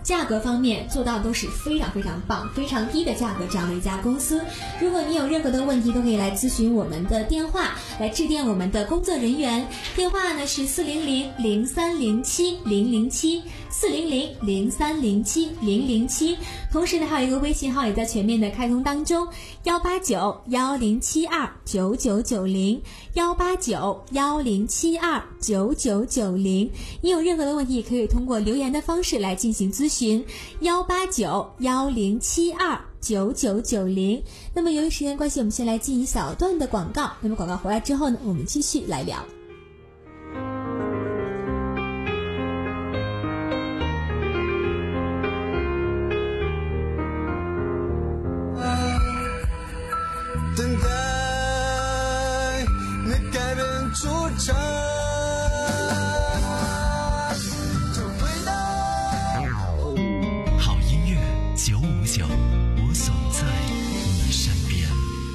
价格方面做到都是非常非常棒，非常低的价格这样的一家公司。如果你有任何的问题，都可以来咨询我们的电话，来致电我们的工作人员，电话呢是四零零零三零七零零七四零零零三零七零零七。同时呢，还有一个微信号也在全面的开通当中，幺八九幺零七二九九九零幺八九幺零七二九九九零。你有任何的问题，也可以通过留言的方式来进行咨询，幺八九幺零七二九九九零。那么由于时间关系，我们先来进一小段的广告。那么广告回来之后呢，我们继续来聊。 等待你改变主张，就回到好音乐九五九，我总在你身边。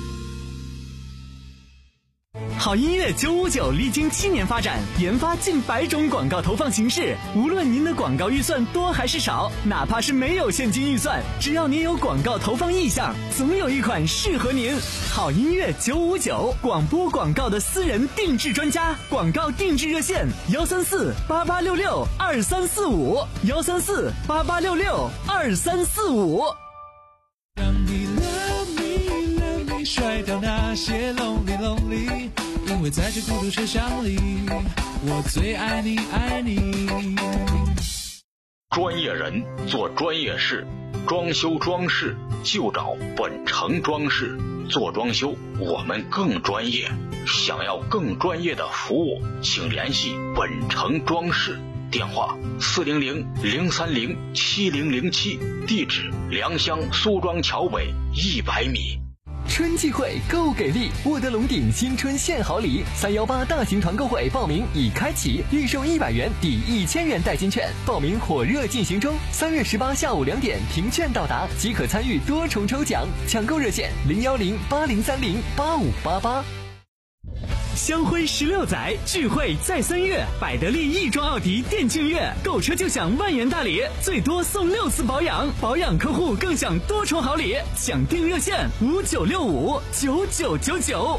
好音乐九五九历经七年发展，研发近百种广告投放形式。无论您的广告预算多还是少，哪怕是没有现金预算，只要您有广告投放意向，总有一款适合您。好音乐九五九，广播广告的私人定制专家，广告定制热线幺三四八八六六二三四五幺三四八八六六二三四五。 让你 love me love me 甩掉那些 lonely lonely， 因为在这孤独车厢里，我最爱你爱你。 专业人做专业事，装修装饰就找本城装饰。做装修我们更专业，想要更专业的服务，请联系本城装饰，电话四零零零三零七零零七，地址良乡苏庄桥北一百米。 春季会购给力，沃德龙鼎新春献好礼，三幺八大型团购会报名已开启，预售一百元抵一千元代金券，报名火热进行中。三月十八下午两点凭券到达即可参与多重抽奖，抢购热线零幺零八零三零八五八八。 香辉十六载聚会在三月，百得利亦庄奥迪店庆月，购车就享万元大礼，最多送六次保养，保养客户更享多重好礼。抢订热线五九六五九九九九。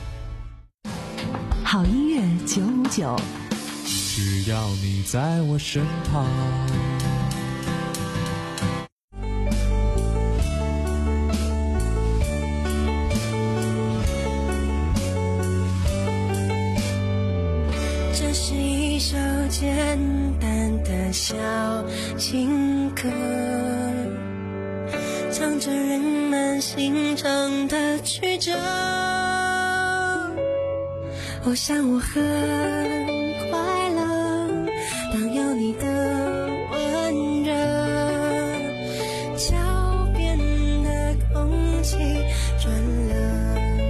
好音乐九五九， 只要你在我身旁。 这是一首简单的小情歌，唱着人们心中的曲折。我想我很快乐，当有你的温热，脚边的空气转了。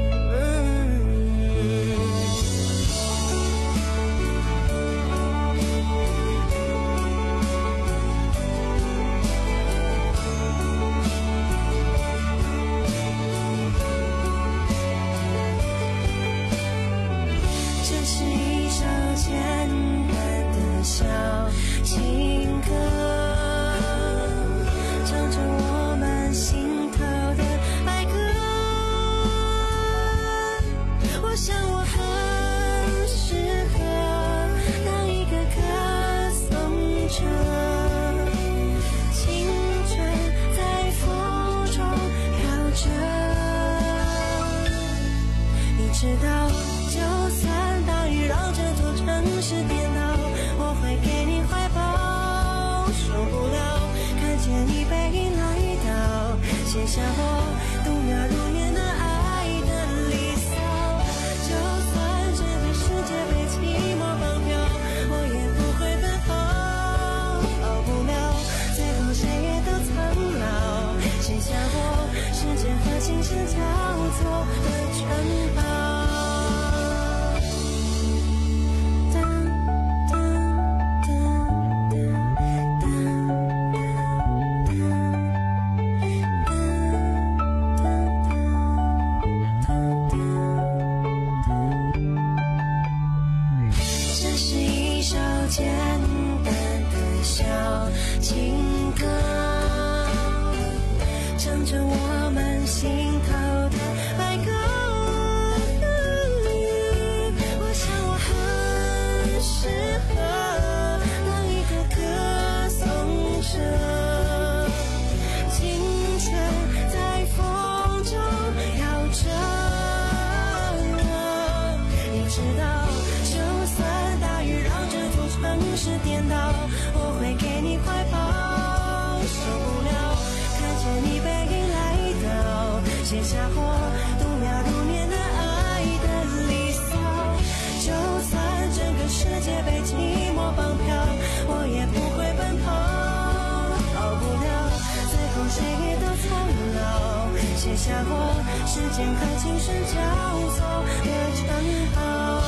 小情歌，唱着我们心头的爱歌。我想我很适合当一个歌颂者，青春在风中飘着。你知道，就算大雨让这座城市颠倒，我会给你怀抱，受不了看见你背影来到，写下我度秒如年的爱的离骚。就算这个世界被寂寞绑票，我也不会奔跑，跑不了，最后谁也都苍老，写下我时间和青春交错的城堡。简单的小情歌， 火，度秒如年的爱的离骚。就算整个世界被寂寞绑票，我也不会奔跑。逃不了，最后谁也都苍老。写下过时间和琴声交错的长号。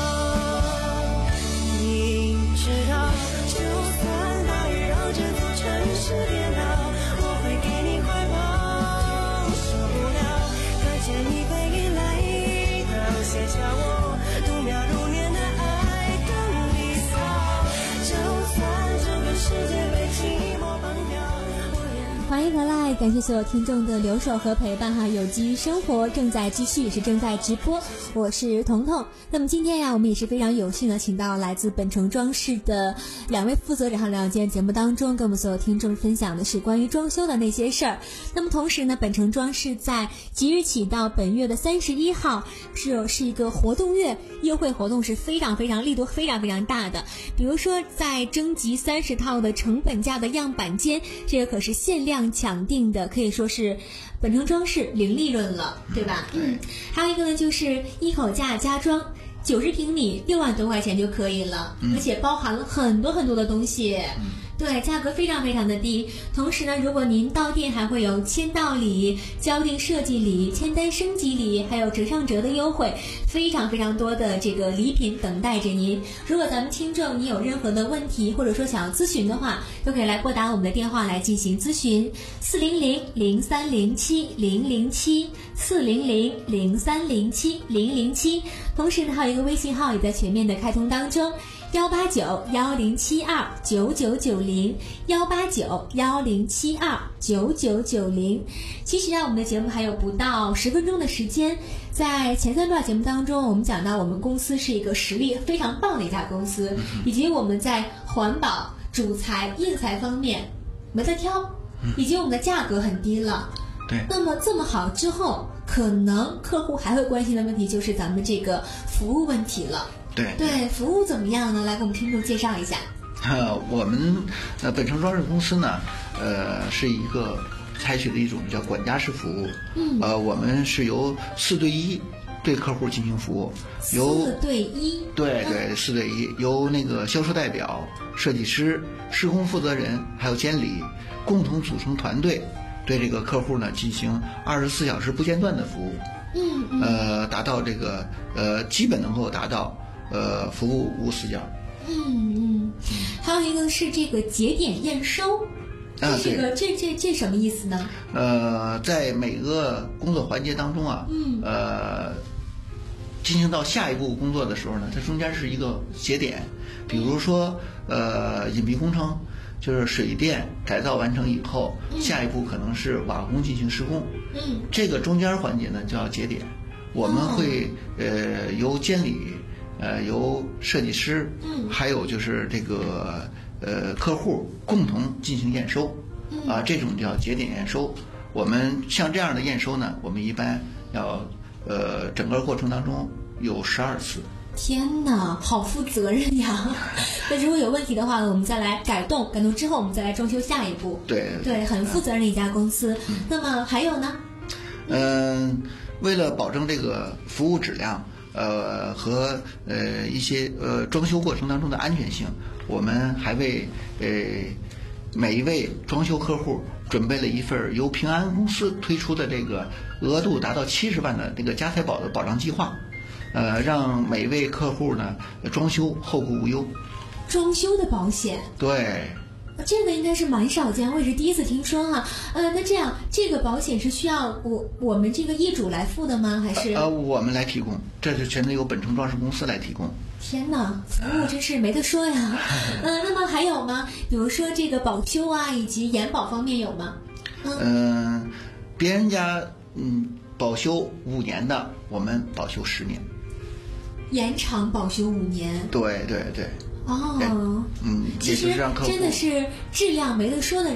你知道，就算大雨让这座城市颠倒，我会给你怀抱。受不了，可见你背影来到，写下我度秒如年的爱的离骚。就算整个世界被寂寞绑票， 欢迎回来，感谢所有听众的留守和陪伴哈！有机遇生活正在继续，是正在直播，我是彤彤。那么今天呀，我们也是非常有幸的请到来自本城装饰的两位负责人哈，来到今天节目当中，跟我们所有听众分享的是关于装修的那些事儿。那么同时呢，本城装饰在即日起到本月的三十一号是是一个活动月，优惠活动是非常非常力度非常非常大的。比如说在征集三十套的成本价的样板间，这个可是限量抢定的，可以说是本城装饰零利润了，对吧？嗯。还有一个呢，就是一口价家装，九十平米六万多块钱就可以了，嗯、而且包含了很多很多的东西。嗯对，价格非常非常的低。同时呢，如果您到店还会有签到礼、交定设计礼、签单升级礼，还有折上折的优惠，非常非常多的这个礼品等待着您。如果咱们听众你有任何的问题，或者说想要咨询的话，都可以来拨打我们的电话来进行咨询，四零零零三零七零零七，四零零零三零七零零七。同时呢，还有一个微信号也在全面的开通当中。幺八九幺零七二九九九零，幺八九幺零七二九九九零。其实啊，我们的节目还有不到十分钟的时间。在前三段节目当中，我们讲到我们公司是一个实力非常棒的一家公司，以及我们在环保、主材、硬材方面没得挑，以及我们的价格很低了。 对。 那么这么好之后，可能客户还会关心的问题就是咱们这个服务问题了。 对对，服务怎么样呢？来给我们听众介绍一下。 呃，我们呃本城装饰公司呢，呃是一个采取的一种叫管家式服务。嗯。呃，我们是由四对一对客户进行服务，由四对一。 对对，嗯、四对一，由那个销售代表、设计师、施工负责人还有监理共同组成团队，对这个客户呢进行二十四小时不间断的服务。 嗯嗯。 呃，达到这个呃基本能够达到。呃，服务无死角。 嗯嗯，还有一个是这个节点验收， 啊， 这个这这这什么意思呢？ 呃，在每个工作环节当中啊，嗯，呃，进行到下一步工作的时候呢，它中间是一个节点，比如说呃，隐蔽工程，就是水电改造完成以后，嗯、下一步可能是瓦工进行施工，嗯，这个中间环节呢叫节点，我们会、哦、呃由监理。呃，由设计师，嗯，还有就是这个呃客户共同进行验收，嗯、啊，这种叫节点验收。我们像这样的验收呢，我们一般要呃整个过程当中有十二次。 天哪，好负责任呀！那如果有问题的话，我们再来改动，改动之后我们再来装修下一步。 对对，很负责任的一家公司。嗯、那么还有呢？ 嗯、呃，为了保证这个服务质量。呃和呃一些呃装修过程当中的安全性，我们还为呃每一位装修客户准备了一份由平安公司推出的这个额度达到七十万的这个家财保的保障计划，呃让每位客户呢装修后顾无忧。 装修的保险？ 对。 这个应该是蛮少见，我也是第一次听说哈、啊。呃，那这样这个保险是需要我我们这个业主来付的吗？还是呃我们来提供？这是全都由本城装饰公司来提供。 天哪，服务真是没得说呀。呃，那么还有吗？比如说这个保修啊，以及延保方面有吗？ 嗯、呃，别人家嗯保修五年的，我们保修十年。 延长保修五年。 对对对。 哦， 嗯， 其实真的是质量没得说的人，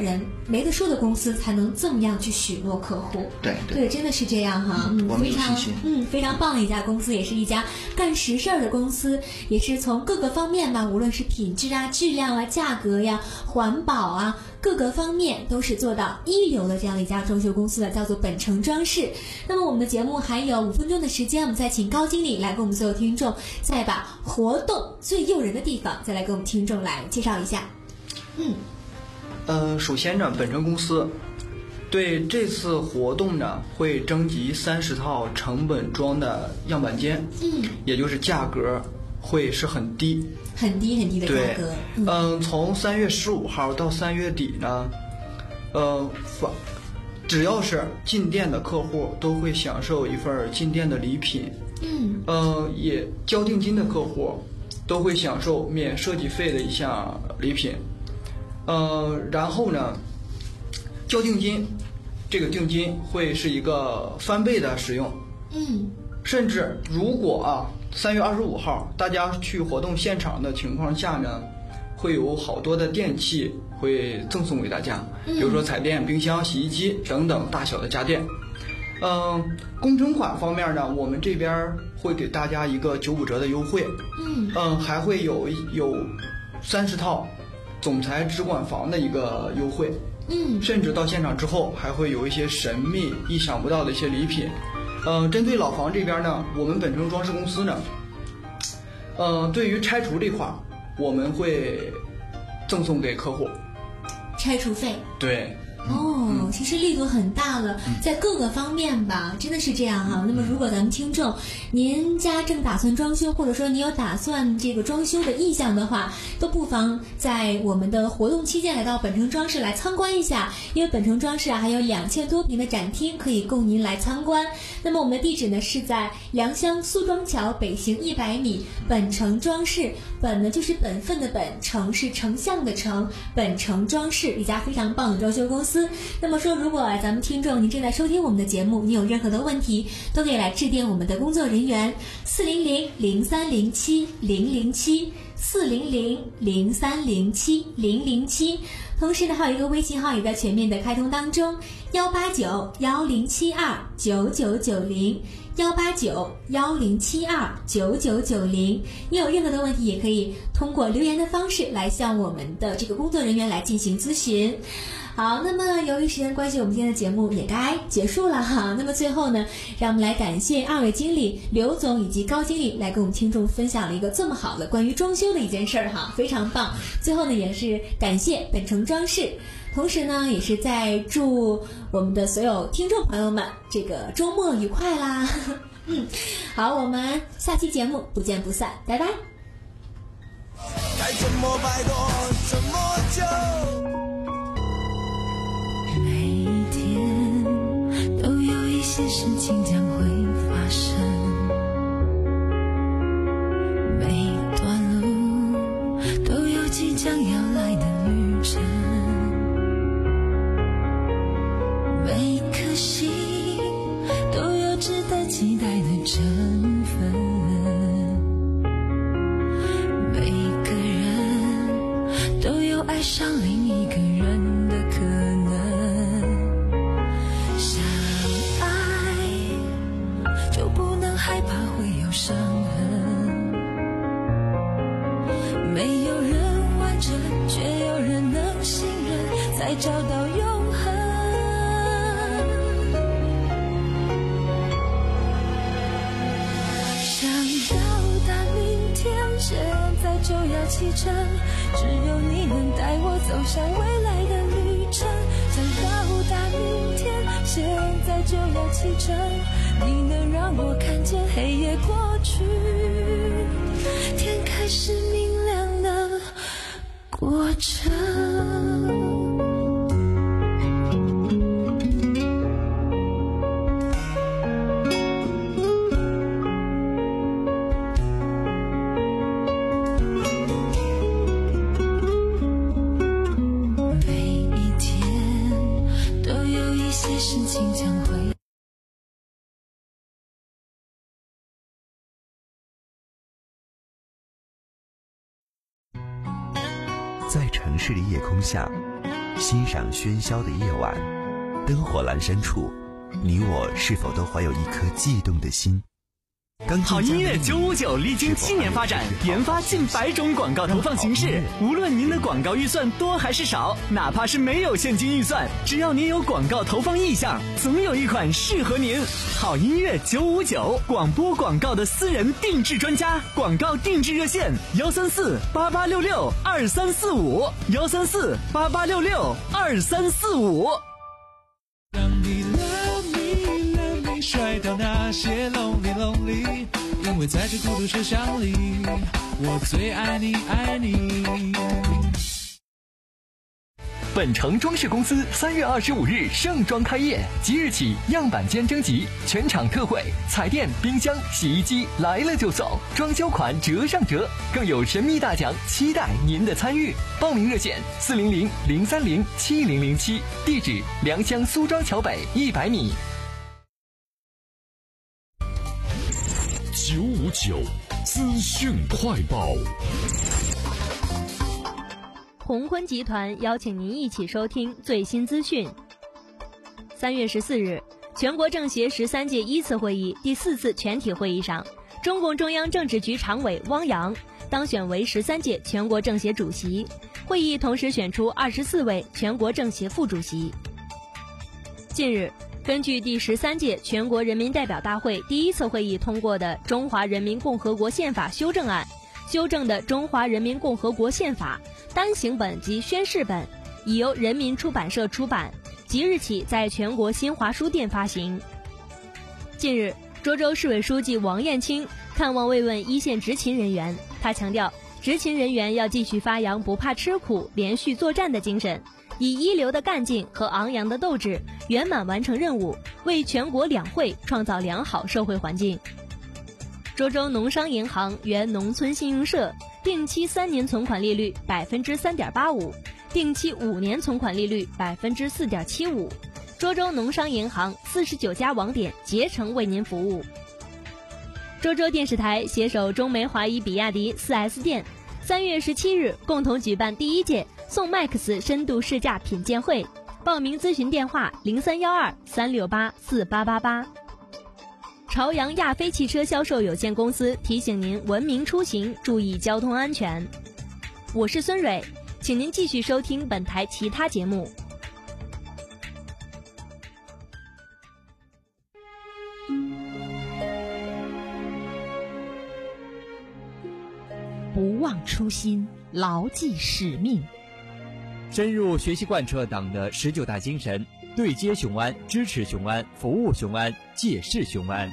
没得说的公司才能这么样去许诺客户。 对对, 对，真的是这样哈。嗯， 我们非常有信心。 嗯，非常棒的一家公司，也是一家干实事儿的公司，也是从各个方面吧，无论是品质啊、质量啊、价格呀、环保啊，各个方面都是做到一流的这样的一家装修公司的，叫做本城装饰。那么我们的节目还有五分钟的时间，我们再请高经理来给我们所有听众，再把活动最诱人的地方再来给我们听众来介绍一下。嗯， 呃，首先呢，本城公司对这次活动呢会征集三十套成本装的样板间， 嗯， 也就是价格会是很低， 很低很低的价格。 嗯、呃，从三月十五号到三月底呢，呃，发只要是进店的客户都会享受一份进店的礼品， 嗯， 呃，也交定金的客户都会享受免设计费的一项礼品。呃，然后呢，交定金，这个定金会是一个翻倍的使用， 嗯， 甚至如果啊，三月二十五号大家去活动现场的情况下呢，会有好多的电器会赠送给大家，比如说彩电、冰箱、洗衣机等等大小的家电。嗯、呃，工程款方面呢，我们这边会给大家一个九五折的优惠， 嗯， 嗯、呃，还会有有三十套总裁直管房的一个优惠， 嗯， 甚至到现场之后还会有一些神秘意想不到的一些礼品。呃，针对老房这边呢，我们本城装饰公司呢，呃，对于拆除这块，我们会赠送给客户拆除费。 对。 哦， 嗯、 其实力度很大了，在各个方面吧，真的是这样哈。那么，如果咱们听众您家正打算装修，或者说你有打算这个装修的意向的话，都不妨在我们的活动期间来到本城装饰来参观一下，因为本城装饰啊还有两千多平的展厅可以供您来参观。那么我们的地址呢是在良乡苏庄桥北行一百米，本城装饰，本呢就是本分的本，城是丞相的城，本城装饰一家非常棒的装修公司。那么说，如果咱们听众您正在收听我们的节目，你有任何的问题，都可以来致电我们的工作人员四零零零三零七零零七四零零零三零七零零七。同时呢，还有一个微信号也在全面的开通当中，幺八九幺零七二九九九零。幺八九幺零七二九九九零，你有任何的问题，也可以通过留言的方式来向我们的这个工作人员来进行咨询。好，那么由于时间关系，我们今天的节目也该结束了哈。那么最后呢，让我们来感谢二位经理刘总以及高经理来跟我们听众分享了一个这么好的关于装修的一件事儿哈，非常棒。最后呢，也是感谢本城装饰。同时呢，也是在祝我们的所有听众朋友们这个周末愉快啦。嗯，好，我们下期节目不见不散，拜拜。 该怎么摆脱这么久？ 每一天都有一些事情将会发生，每一段路都有即将要来的旅程。每一颗心都有值得期待的成分，每一个人都有爱上另一个人的可能。相爱就不能害怕会有伤痕，没有人完整，却有人能信任，才找到永恒。现在就要启程，只有你能带我走向未来的旅程。想到达明天，现在就要启程，你能让我看见黑夜过去，天开始明亮的过程。 在城市的夜空下， 欣赏喧嚣的夜晚，灯火阑珊处，你我是否都怀有一颗悸动的心？ 好音乐九五九历经七年发展，研发近百种广告投放形式。无论您的广告预算多还是少，哪怕是没有现金预算，只要您有广告投放意向，总有一款适合您。好音乐九五九，广播广告的私人定制专家，广告定制热线：幺三四八八六六二三四五，幺三四八八六六二三四五。 让你 love me love me 甩掉那些 lonely lonely， 因为在这孤独车厢里，我最爱你爱你。 本城装饰公司三月二十五日盛装开业，即日起样板间征集，全场特惠，彩电、冰箱、洗衣机来了就送，装修款折上折，更有神秘大奖，期待您的参与。报名热线：四零零零三零七零零七，地址：良乡苏庄桥北一百米。 九五九资讯快报。 鸿坤集团邀请您一起收听最新资讯。三月十四日，全国政协十三届一次会议第四次全体会议上，中共中央政治局常委汪洋当选为十三届全国政协主席。会议同时选出二十四位全国政协副主席。近日，根据第十三届全国人民代表大会第一次会议通过的《中华人民共和国宪法修正案》，修正的《中华人民共和国宪法》单行本及宣誓本已由人民出版社出版，即日起在全国新华书店发行。近日，涿州市委书记王燕青看望慰问一线执勤人员，他强调，执勤人员要继续发扬不怕吃苦、连续作战的精神，以一流的干劲和昂扬的斗志，圆满完成任务，为全国两会创造良好社会环境。涿州农商银行原农村信用社定期三年存款利率百分之三点八五，定期五年存款利率百分之四点七五。涿州农商银行四十九家网点竭诚为您服务。涿州电视台携手中梅华谊比亚迪 四 S 店，三月十七日共同举办第一届宋 Max 深度试驾品鉴会，报名咨询电话零三幺二三六八四八八八。朝阳亚飞汽车销售有限公司提醒您文明出行，注意交通安全。我是孙蕊，请您继续收听本台其他节目。 不忘初心，牢记使命。 深入学习贯彻党的十九大精神，对接雄安，支持雄安，服务雄安，借势雄安。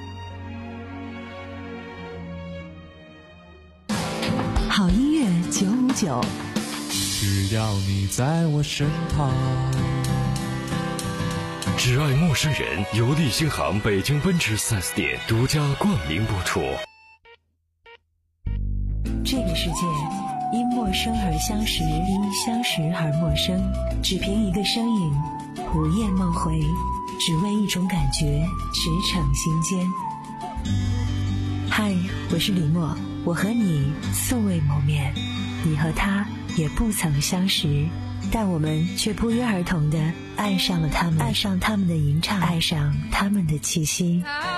好音乐九五九， 只要你在我身旁。 只爱陌生人由立新行北京奔驰 四 S 店独家冠名播出。 这个世界因陌生而相识，因相识而陌生，只凭一个声音，午夜梦回，只为一种感觉，驰骋心间。嗨，我是李默，我和你素未谋面，你和他也不曾相识，但我们却不约而同地爱上了他们，爱上他们的吟唱，爱上他们的气息。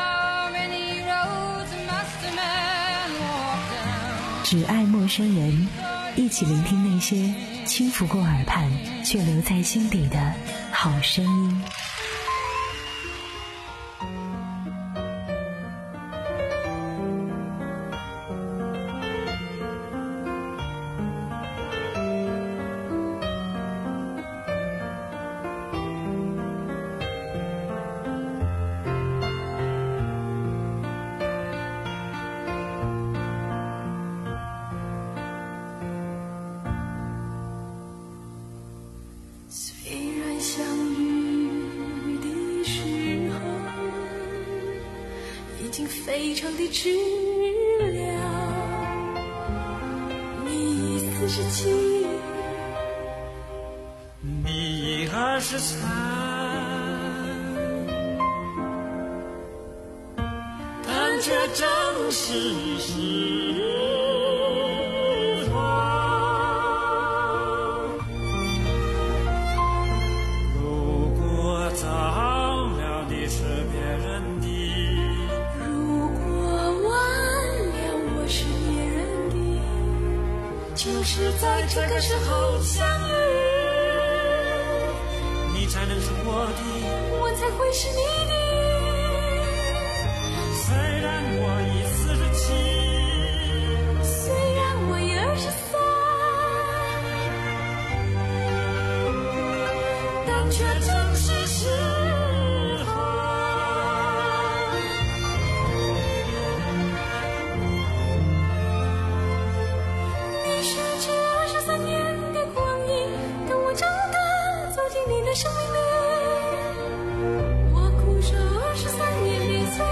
只爱陌生人，一起聆听那些轻拂过耳畔却留在心底的好声音。 非常的迟了，你四十七， 你二十三，但却正是时候， 是在这个时候相遇， 你才能是我的， 我才会是你的。 虽然我已四十七， 虽然我已二十三，但却正是时候。你是这二十三年的光阴，等我长大走进你的生命里，我苦守二十三年的岁。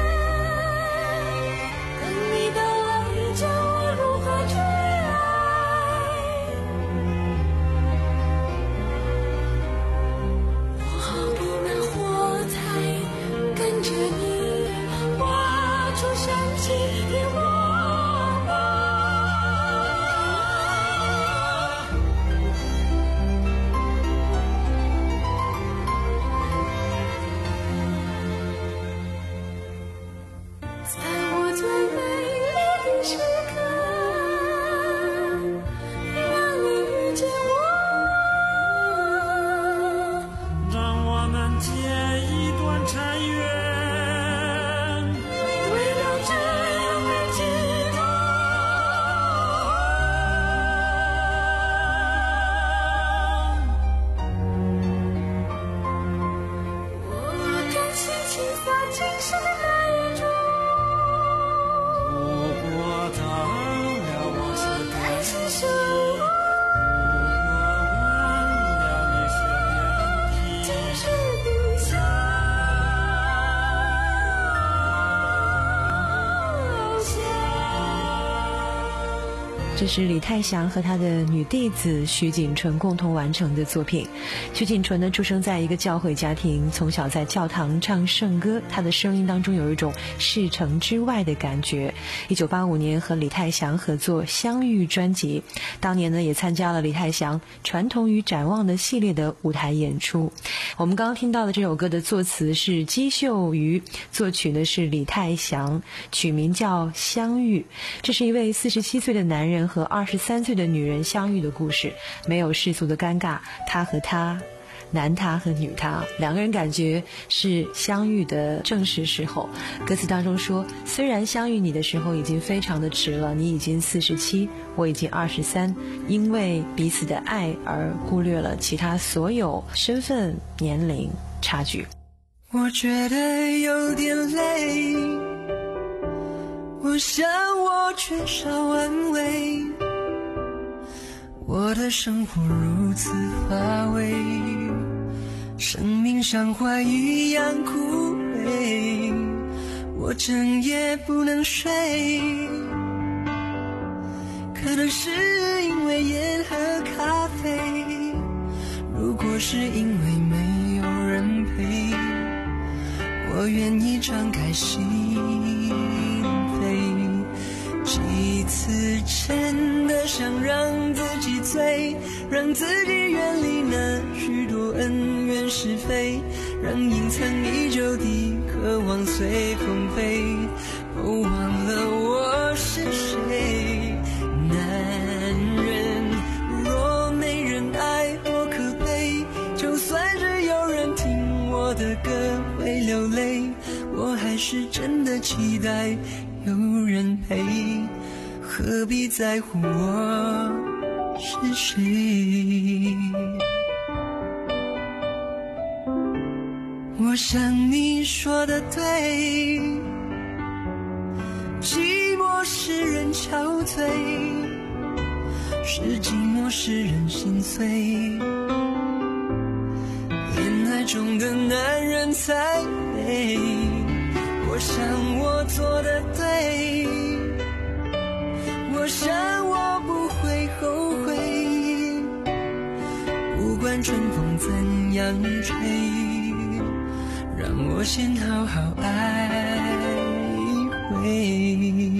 这是李泰祥和他的女弟子徐锦纯共同完成的作品。徐锦纯呢，出生在一个教会家庭，从小在教堂唱圣歌，她的声音当中有一种世城之外的感觉。一九八五年和李泰祥合作《相遇》专辑，当年呢也参加了李泰祥传统与展望的系列的舞台演出。我们刚刚听到的这首歌的作词是姬秀瑜，作曲呢是李泰祥，曲名叫《相遇》。这是一位四十七岁的男人和二十三岁的女人相遇的故事，没有世俗的尴尬，他和他，男他和女他，两个人感觉是相遇的正是时候。歌词当中说，虽然相遇你的时候已经非常的迟了，你已经四十七，我已经二十三，因为彼此的爱而忽略了其他所有身份、年龄差距。 我觉得有点累，我想我缺少安慰，我的生活如此乏味，生命像花一样枯萎，我整夜不能睡，可能是因为烟和咖啡，如果是因为没有人陪，我愿意敞开心扉，几次真的想让自己醉，让自己远离那许多恩怨是非，让隐藏已久的渴望随风飞，哦，忘了我是谁。男人若没人爱多可悲，就算是有人听我的歌会流泪，我还是真的期待有人陪，何必在乎我是谁。我想你说的对，寂寞使人憔悴，是寂寞使人心碎，恋爱中的男人才美，我想我做的对，我想我不会后悔，不管春风怎样吹，让我先好好爱回。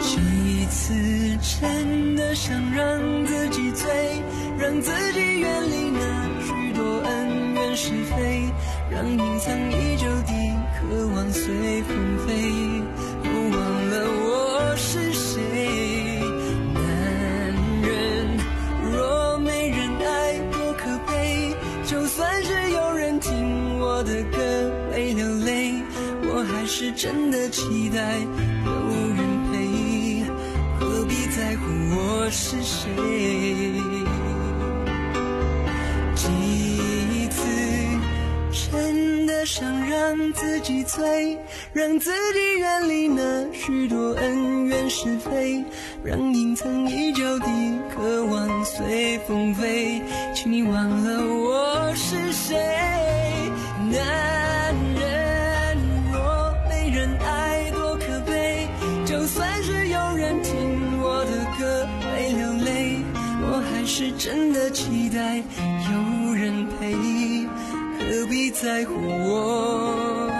几次真的想让自己醉，让自己远离那许多恩怨是非，让隐藏已久的渴望随风飞，都忘了我是谁。男人若没人爱多可悲，就算是有人听我的歌会流泪，我还是真的期待有人陪，何必在乎我是谁。几次真的想让自己醉，让自己远离那许多恩怨是非，让隐藏已久的渴望随风飞，请你忘了我是谁。男人若没人爱多可悲，就算是有人听我的歌会流泪，我还是真的期待有人陪，何必在乎我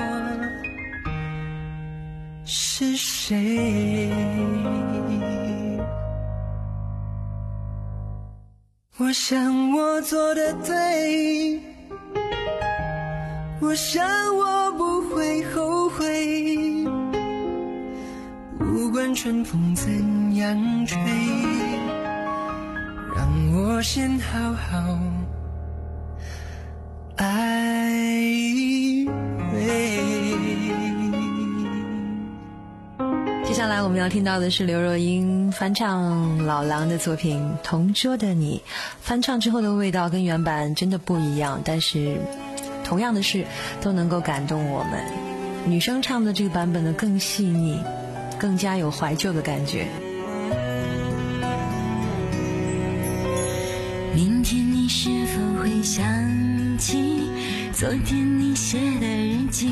是谁。我想我做的对，我想我不会后悔，不管春风怎样吹，让我先好好爱会。 接下来我们要听到的是刘若英翻唱老狼的作品《同桌的你》。翻唱之后的味道跟原版真的不一样，但是同样的事都能够感动我们。女生唱的这个版本呢更细腻，更加有怀旧的感觉。 明天你是否会想起昨天你写的日记？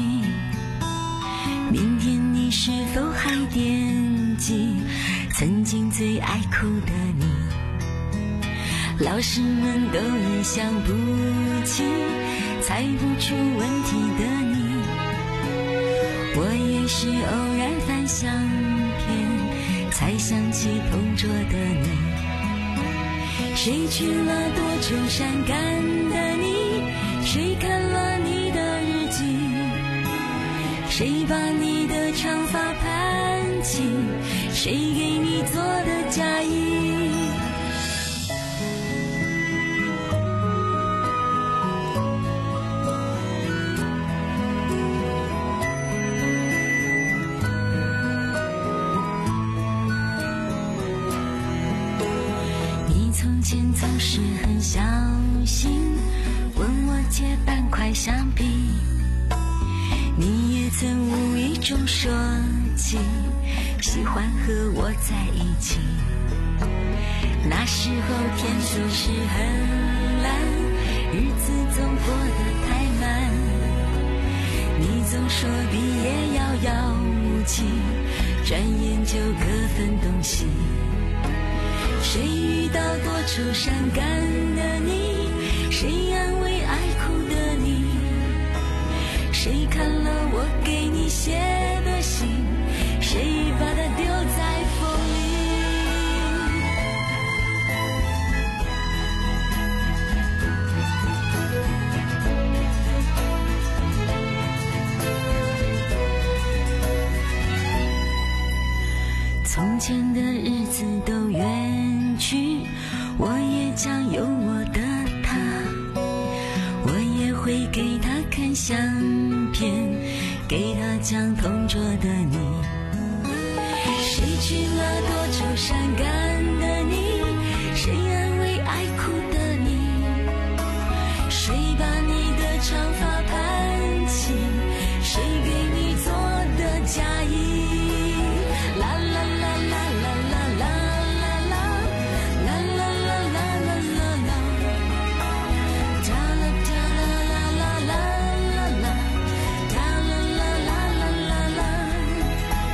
明天你是否还惦记曾经最爱哭的你？老师们都已想不起猜不出问题的你，我也是偶然翻相片才想起同桌的你。谁去了多愁善感的你？谁看了你的日记？谁把你的长发盘起？谁给你做的嫁衣？你从前总是很小心问我借半块橡皮，你也曾无意中说起喜欢和我在一起。那时候天总是很蓝，日子总过得太慢，你总说毕业遥遥无期，转眼就各分东西。谁遇到多愁善感的你？谁安慰爱哭的你？谁看了我给你写的信？谁把它丢在风里？从前的日子都远去，我也将有我的他，我也会给他看相片，给他讲同桌的你。谁去了多愁善感的你？谁安慰爱哭的你？谁把你的长发盘起？谁给你做的嫁衣？啦啦啦啦啦啦啦啦啦啦啦啦啦啦啦，哒啦哒啦啦啦啦啦啦，哒啦啦啦啦啦啦。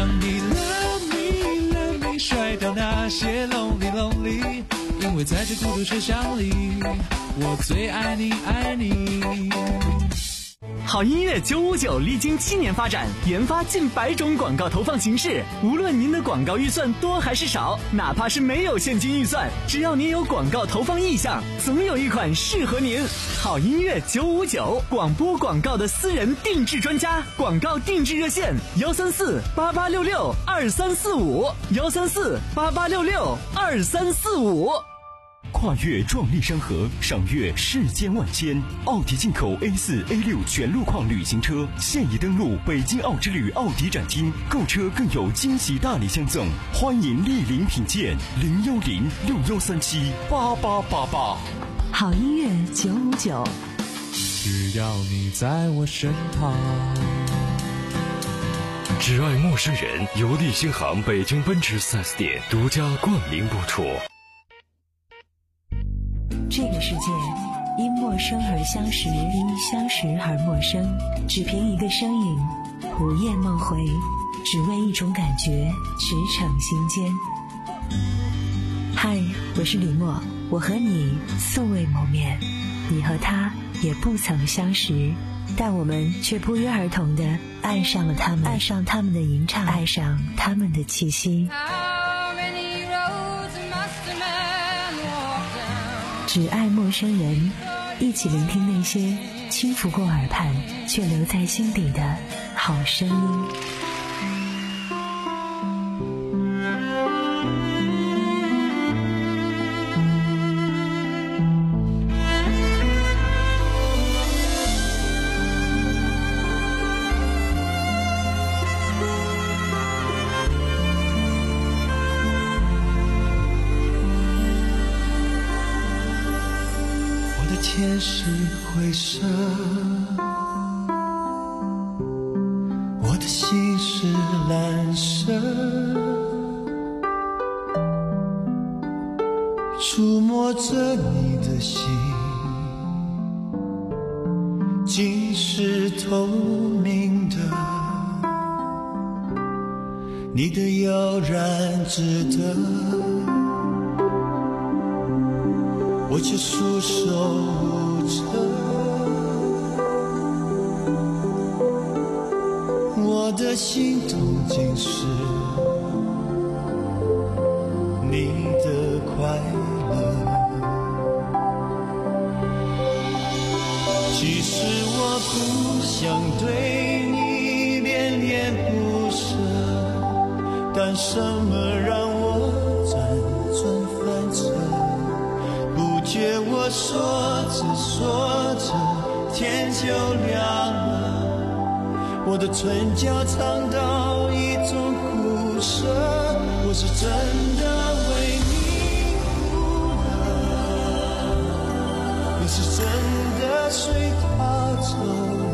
让你 love me love me 甩掉那些 lonely lonely， 因为在这孤独车厢里，我最爱你爱你。 好音乐九五九历经七年发展，研发近百种广告投放形式。无论您的广告预算多还是少，哪怕是没有现金预算，只要您有广告投放意向，总有一款适合您。好音乐九五九，广播广告的私人定制专家，广告定制热线：幺三四八八六六二三四五，幺三四八八六六二三四五。 跨越壮丽山河，赏阅世间万千。奥迪进口 A 四 A 六全路况旅行车现已登陆北京奥之旅奥迪展厅，购车更有惊喜大礼相赠，欢迎莅临品鉴。零幺零六幺三七八八八八。 好音乐九五九， 只要你在我身旁。 只爱陌生人，由利星行北京奔驰 四 S 店独家冠名播出。 这个世界因陌生而相识，因相识而陌生，只凭一个身影，午夜梦回，只为一种感觉，驰骋心间。嗨，我是李默，我和你素未谋面，你和他也不曾相识，但我们却不约而同地爱上了他们，爱上他们的吟唱，爱上他们的气息。只爱陌生人，一起聆听那些轻拂过耳畔却留在心底的好声音。 天是灰色，我的心是蓝色，触摸着你的心，竟是透明的，你的悠然值得，我却束手无策，我的心动竟是你的快乐。其实我不想对你恋恋不舍，但什么让我辗转反侧？觉我说着说着天就亮了，我的唇角尝到一种苦涩，我是真的为你哭了，你是真的随他走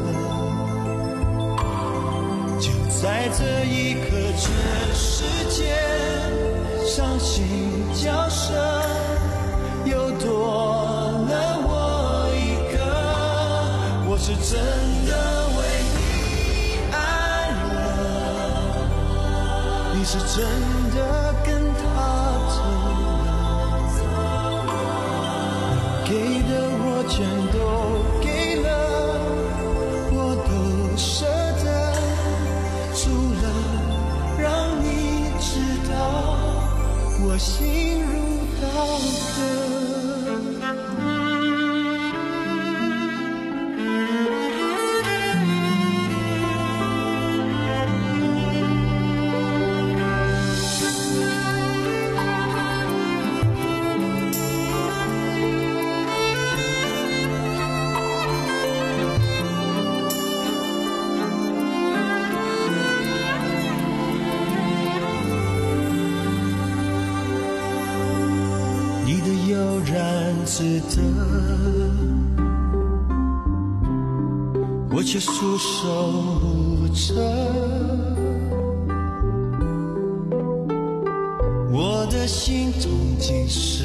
了，就在这一刻全世界伤心交涉，又多了我一个，我是真的为你爱了，你是真的跟他走了，能给的我全都给了，我都舍得，除了让你知道我心如刀割。值得，我却束手无策，我的心痛竟是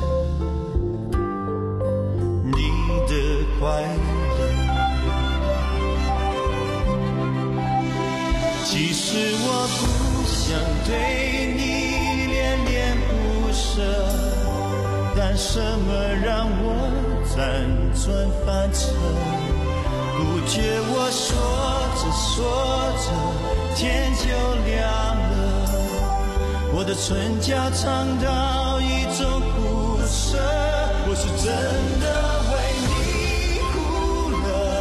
你的快乐。其实我不想对你恋恋不舍，但什么让我辗转反侧？不觉我说着说着天就亮了，我的唇角尝到一种苦涩，我是真的为你哭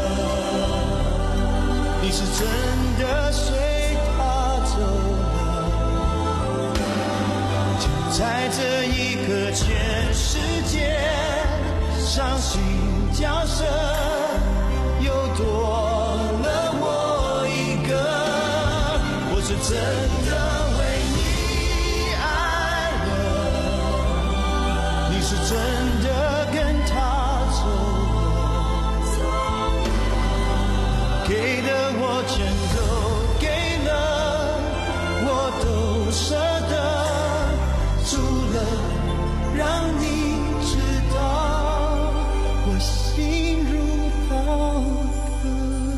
了，你是真的随他走了，就在这一刻全世界伤心交涉，又多了我一个，我是真的为你爱了，你是真的跟他走了，给的我全都给了，我都舍得，除了让你知道我心如刀割。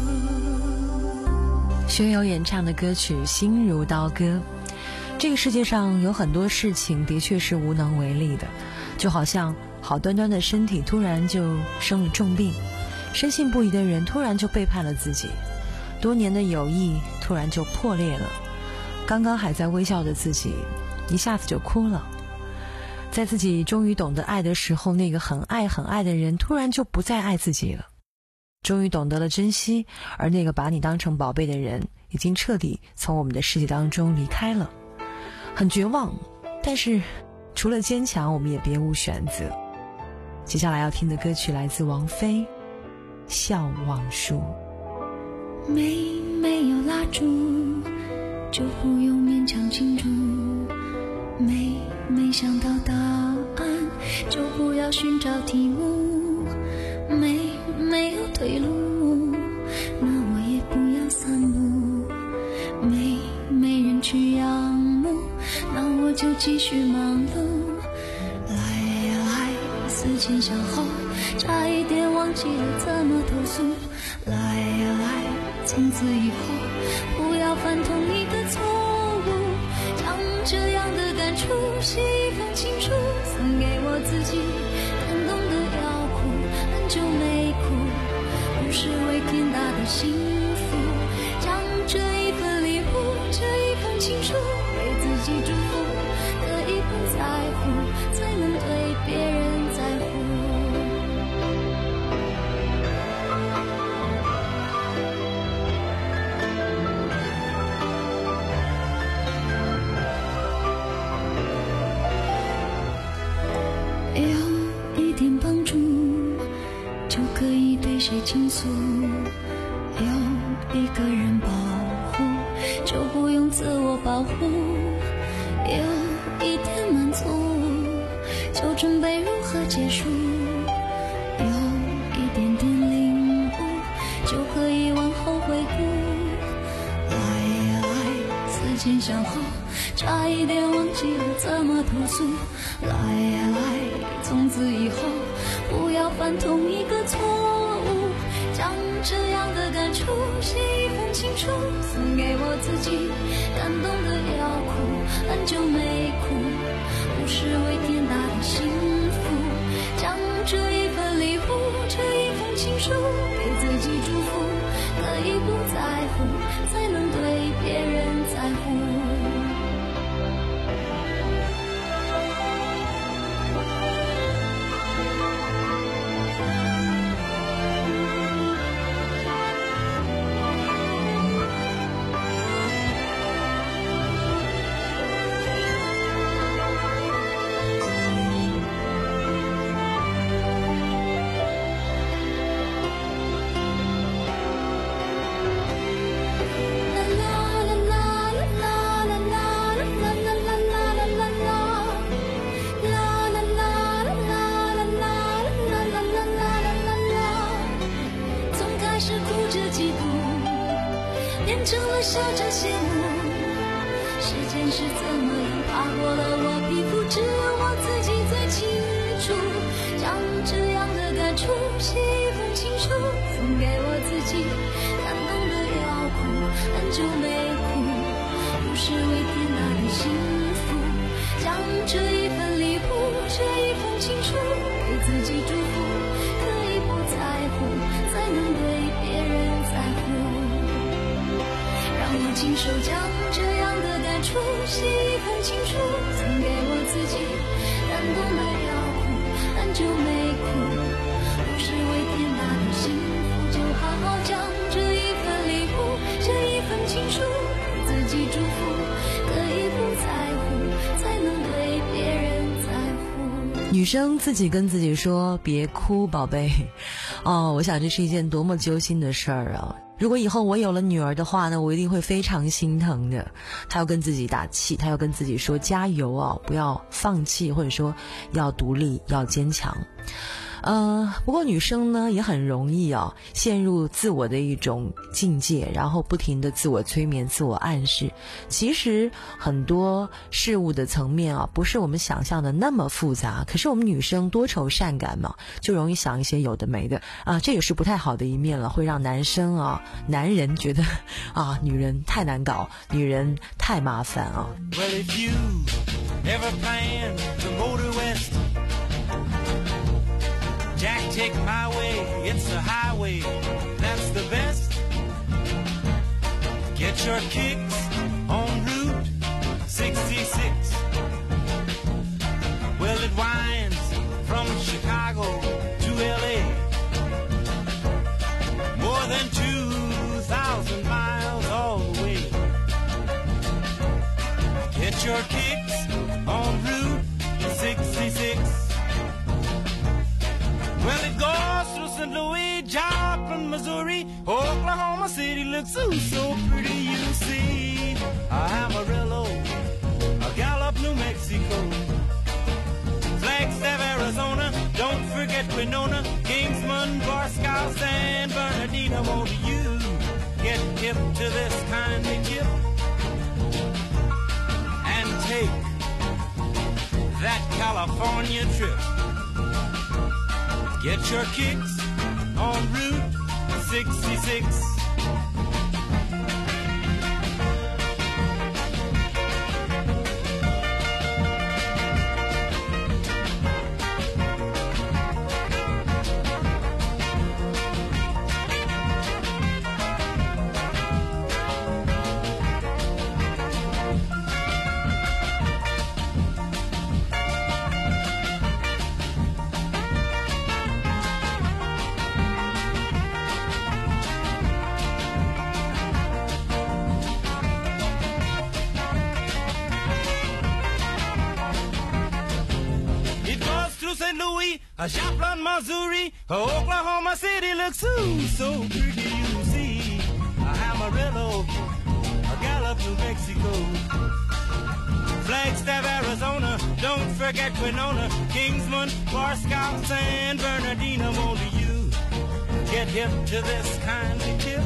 学友演唱的歌曲《心如刀割》。这个世界上有很多事情的确是无能为力的，就好像好端端的身体突然就生了重病，深信不疑的人突然就背叛了自己，多年的友谊突然就破裂了，刚刚还在微笑的自己一下子就哭了，在自己终于懂得爱的时候，那个很爱很爱的人突然就不再爱自己了，终于懂得了珍惜，而那个把你当成宝贝的人已经彻底从我们的世界当中离开了，很绝望，但是除了坚强我们也别无选择。接下来要听的歌曲来自王菲《笑忘书》。 没没有蜡烛，就不用勉强庆祝，没没想到答案，就不要寻找题目，没没有退路，那我也不要散步，没没人去仰慕，那我就继续忙碌，来呀来，思前想后，差一点忘记了怎么投诉，来呀来，从此以后不要犯同一个错误，将这样的感触写一封情书，送给我自己，感动的要哭，很久没哭，不是为天大的幸福，将这一份礼物，这一封情书，给自己祝福，可以不在乎，才能对别人在乎。有一点帮助，就可以对谁倾诉，有一个人保护，就不用自我保护，有一点满足，就准备如何结束，有一点点领悟，就可以往后回顾，来呀来，思前想后，差一点忘记了怎么投诉，来呀来，从此以后不要犯同一个错误，将这样的感触写一封情书，送给我自己，感动的要哭，很久没哭，不是为天大的幸福，将这一份礼物，这一封情书，给自己祝福，可以不在乎，才能对别人在乎。变成了笑着羡慕，时间是怎么样爬过了我皮肤，只有我自己最清楚，将这样的感触写一封情书，送给我自己，感动的要哭，很久没哭， 是为天大的幸福，将这一份礼物，这一份情书给自己祝福，可以不在乎，才能对别人在乎。让我亲手将这样的感触写一份情书，送给我自己，感动了要哭，但就没哭。不是为天大的幸福，就好好将这一份礼物，这一份情书给自己祝福，可以不在乎，才能对别人在乎。 女生自己跟自己说别哭宝贝，哦，我想这是一件多么揪心的事儿啊。如果以后我有了女儿的话呢，我一定会非常心疼的。她要跟自己打气，她要跟自己说加油啊，不要放弃，或者说要独立，要坚强。呃，不过女生呢也很容易啊陷入自我的一种境界，然后不停的自我催眠、自我暗示。其实很多事物的层面啊，不是我们想象的那么复杂。可是我们女生多愁善感嘛，就容易想一些有的没的啊，这也是不太好的一面了，会让男生啊、男人觉得啊，女人太难搞，女人太麻烦啊。 Well, if you ever plan to motor west, Jack, take my way, it's a highway, that's the best. Get your kicks on Route sixty-six. Well, it winds from Chicago to L A, more than two thousand miles all the way. Get your kicks on Route sixty-six.Well, it goes through Saint Louis, Joplin, Missouri, Oklahoma City looks so, so pretty, you see. Amarillo, Gallup, New Mexico, Flagstaff, Arizona, don't forget Winona, Kingsman, Barstow, San Bernardino, won't you get hip to this kind of tip and take that California trip.Get your kicks on Route sixty-six. Saint Louis, Joplin, Missouri, Oklahoma City looks so, so pretty, you see. Amarillo, Gallup, New Mexico, Flagstaff, Arizona, don't forget Winona, Kingsman, Barstow, San Bernardino, won't you get hip to this kind of tip?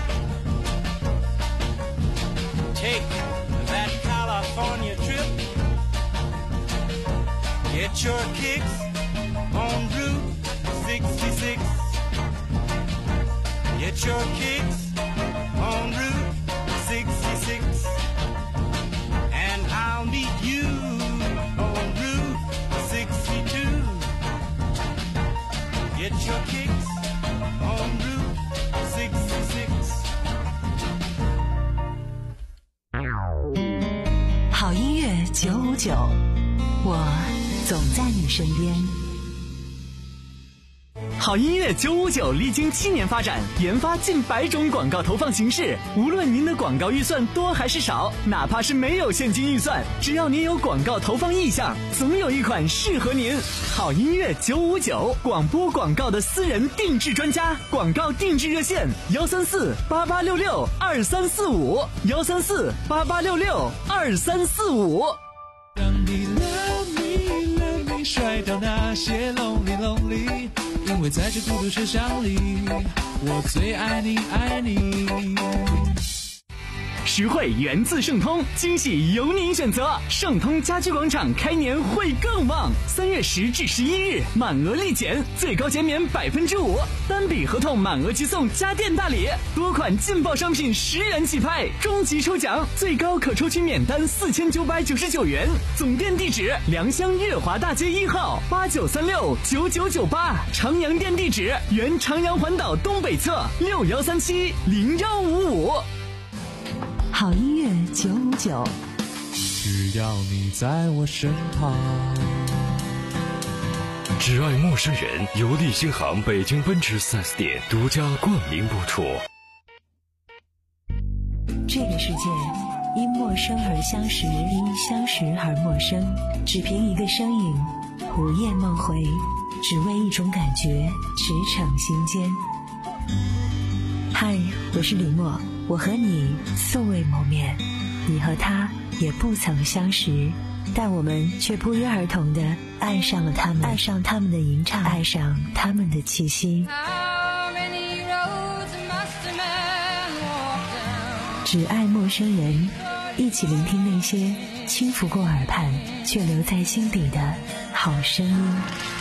Take that California trip.Get your kicks on Route sixty-six. Get your kicks on Route sixty-six. And I'll meet you on Route sixty-two. Get your kicks on Route sixty-six. 好音乐九五九，我总在你身边。 好音乐九五九历经七年发展，研发近百种广告投放形式。无论您的广告预算多还是少，哪怕是没有现金预算，只要您有广告投放意向，总有一款适合您。好音乐九五九，广播广告的私人定制专家，广告定制热线：幺三四八八六六二三四五，幺三四八八六六二三四五。 让你 love me love me 甩掉那些 lonely lonely， 因为在这孤独车厢里，我最爱你爱你。 实惠源自盛通，惊喜由您选择。盛通家居广场开年会更旺，三月十至十一日满额立减，最高减免百分之五，单笔合同满额即送家电大礼，多款劲爆商品十元起拍，终极抽奖最高可抽取免单四千九百九十九元。总店地址：良乡月华大街一号八九三六九九九八，长阳店地址：原长阳环岛东北侧六幺三七零幺五五。 好音乐九五九， 只要你在我身旁。 只爱陌生人由立新行北京奔驰 四 S 店独家冠名播出。 这个世界因陌生而相识，因相识而陌生，只凭一个身影，午夜梦回，只为一种感觉，驰骋心间。嗨，我是李默，我和你素未谋面，你和他也不曾相识，但我们却不约而同地爱上了他们，爱上他们的吟唱，爱上他们的气息。只爱陌生人，一起聆听那些轻拂过耳畔却留在心底的好声音。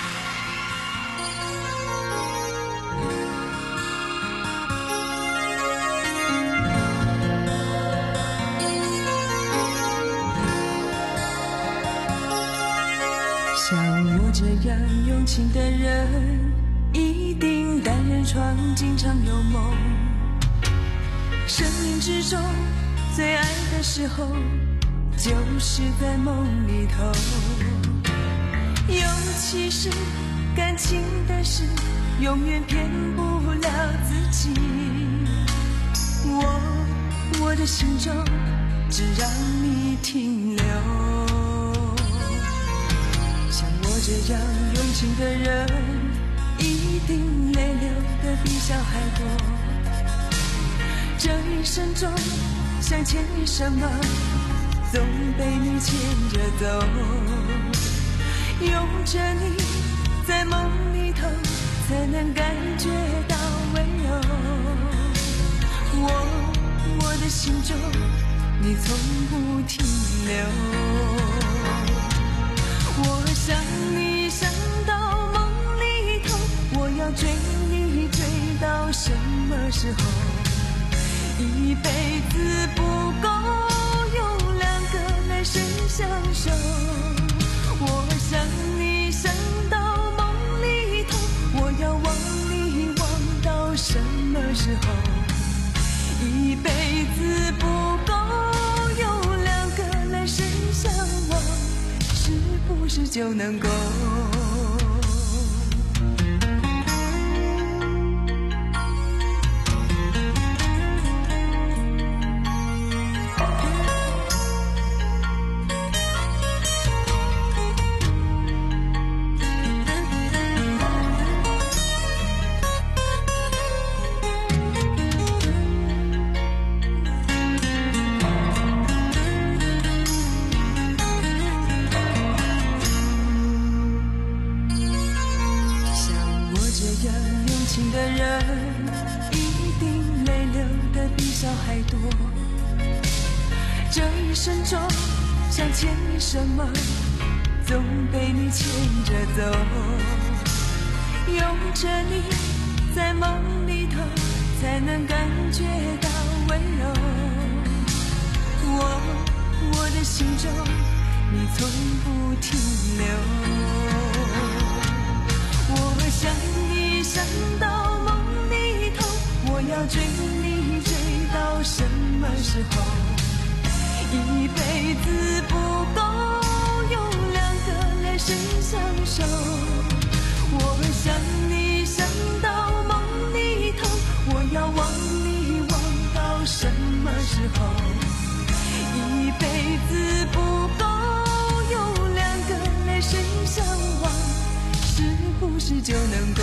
像我这样用情的人，一定单人床经常有梦。生命之中最爱的时候，就是在梦里头。尤其是感情的事，永远骗不了自己。我我的心中只让你停留。像我这样用情的人，一定泪流的比小孩多。这一生中想牵你什么，总被你牵着走。拥着你在梦里头，才能感觉到温柔。我我的心中你从不停留。我想你想到梦里头，我要追你追到什么时候？一辈子不够用两个来生相守。我想你想到梦里头，我要望你望到什么时候？一辈子不够用两个来生相望，是不是就能够？想牵你什么，总被你牵着走。拥着你在梦里头，才能感觉到温柔。我我的心中你从不停留。我想你想到梦里头，我要追你追到什么时候？一辈子不够用两个来生相守。我想你想到梦里头，我要望你望到什么时候？一辈子不够用两个来生相望，是不是就能够？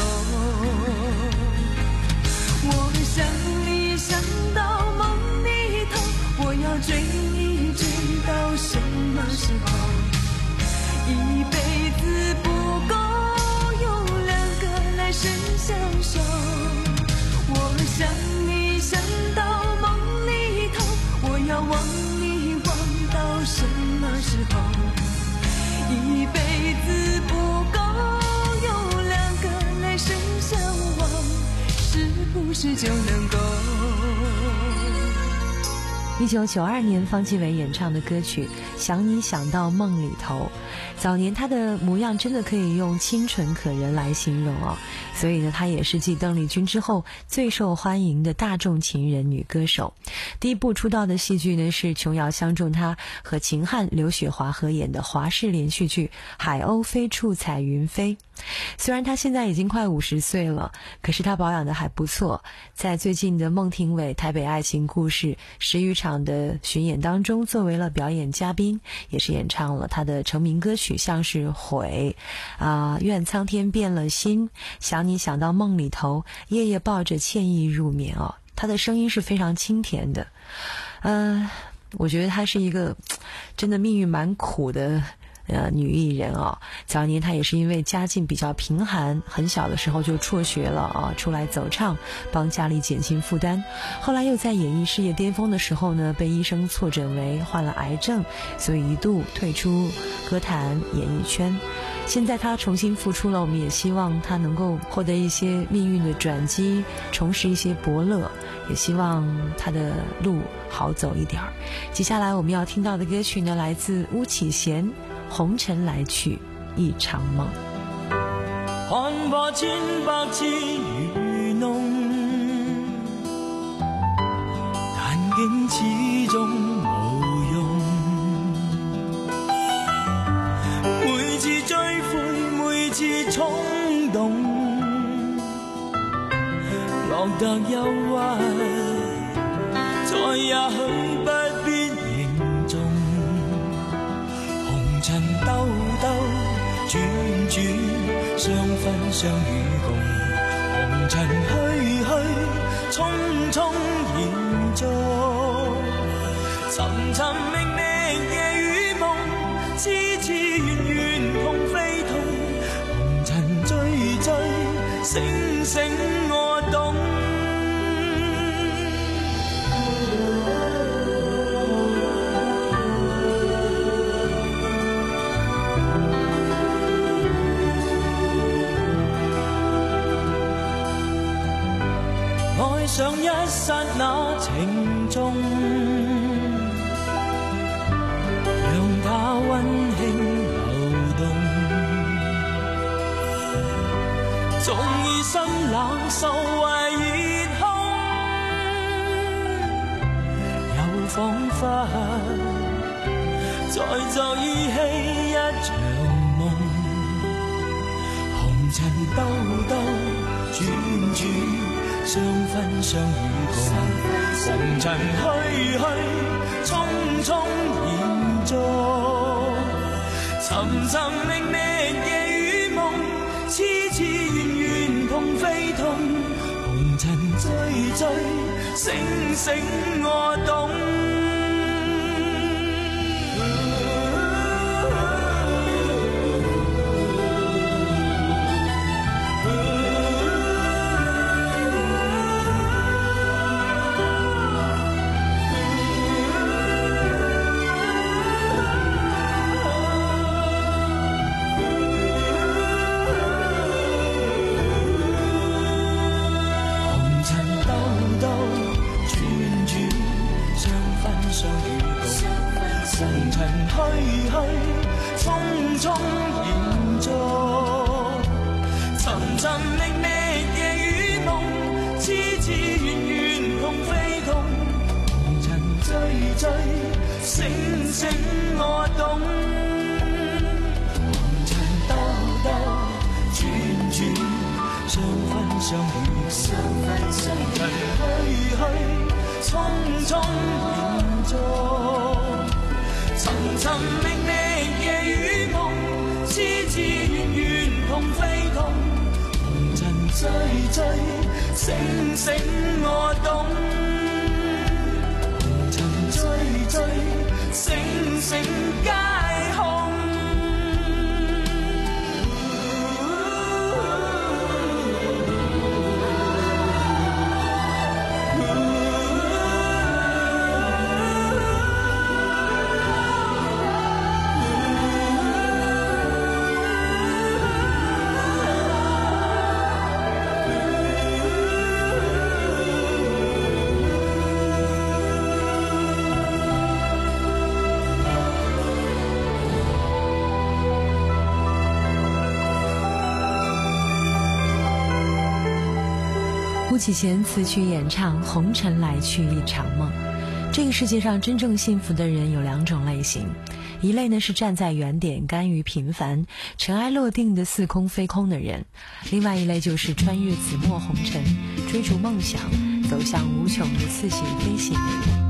我想你想到梦里头，我要追你追到什么时候？一辈子不够用两个来生相守。我想你想到梦里头，我要时候，一辈子不够，有两个来生相望，是不是就能够？ 一九九二年，方季韦演唱的歌曲《想你想到梦里头》，早年她的模样真的可以用清纯可人来形容哦。所以呢，她也是继邓丽君之后最受欢迎的大众情人女歌手。第一部出道的戏剧呢是琼瑶相中她和秦汉、刘雪华合演的华视连续剧《海鸥飞处彩云飞》。虽然她现在已经快五十岁了，可是她保养的还不错。在最近的孟庭苇《台北爱情故事》十余场的巡演当中，作为了表演嘉宾，也是演唱了她的成名歌曲，像是《悔》啊、呃，愿苍天变了心，想你想到梦里头，夜夜抱着歉意入眠哦。她的声音是非常清甜的，嗯、呃，我觉得她是一个真的命运蛮苦的。呃，女艺人啊，早年她也是因为家境比较贫寒，很小的时候就辍学了啊，出来走唱，帮家里减轻负担。后来又在演艺事业巅峰的时候呢，被医生错诊为患了癌症，所以一度退出歌坛演艺圈。现在她重新复出了，我们也希望她能够获得一些命运的转机，重拾一些伯乐，也希望她的路好走一点儿。接下来我们要听到的歌曲呢，来自巫启贤，红尘来去一场梦。 看破千百次愚弄，但竟始終無用。每次追悔，每次衝動，落得憂鬱，再也許不必凝重。紅塵兜兜轉轉，相分相與共。紅塵虛虛，匆匆延續。尋尋覓覓夜與夢，痴痴怨怨痛非痛。紅塵追追，醒醒我懂。愛上一剎那情重，讓它溫馨流動。縱已心冷，受為熱空，又彷彿再就依稀一場夢。紅塵兜兜轉轉，相分相與共。紅塵虛虛，匆匆延續。尋尋覓覓夜與夢，痴痴怨怨痛非痛。紅塵追追，醒醒我懂。醒醒我懂，紅塵兜兜轉轉，相分相與共。紅塵虛虛，匆匆延續。尋尋覓覓夜與夢，痴痴怨怨痛非痛。紅塵追追，醒醒我懂。追追，醒醒皆空。 巫启贤词曲演唱《红尘来去一场梦》。这个世界上真正幸福的人有两种类型，一类呢是站在原点甘于平凡尘埃落定的似空非空的人，另外一类就是穿越紫陌红尘追逐梦想走向无穷的似喜非喜的人。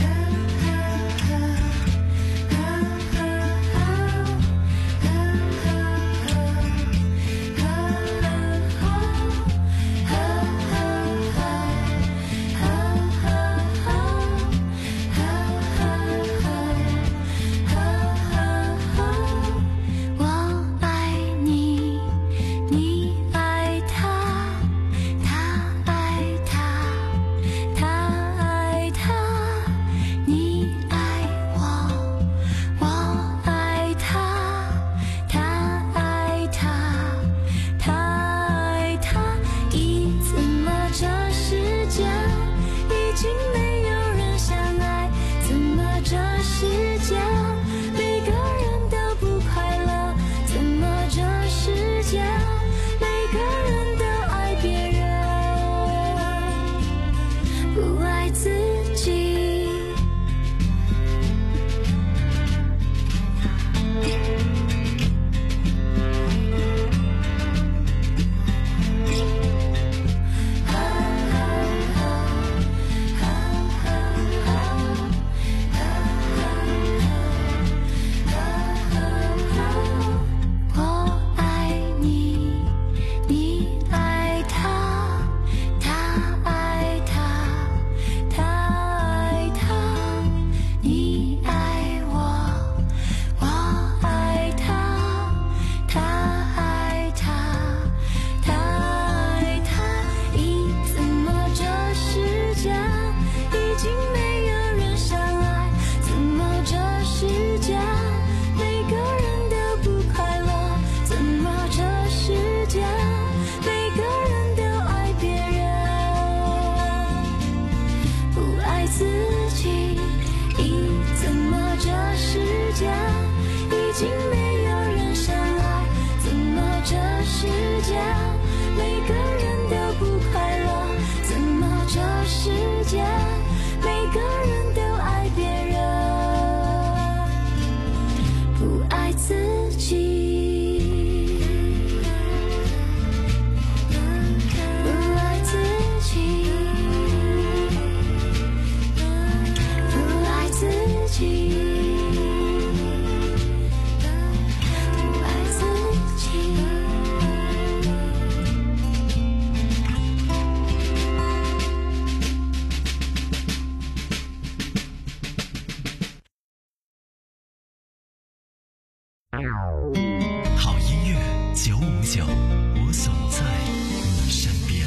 好音乐九五九，我总在你身边。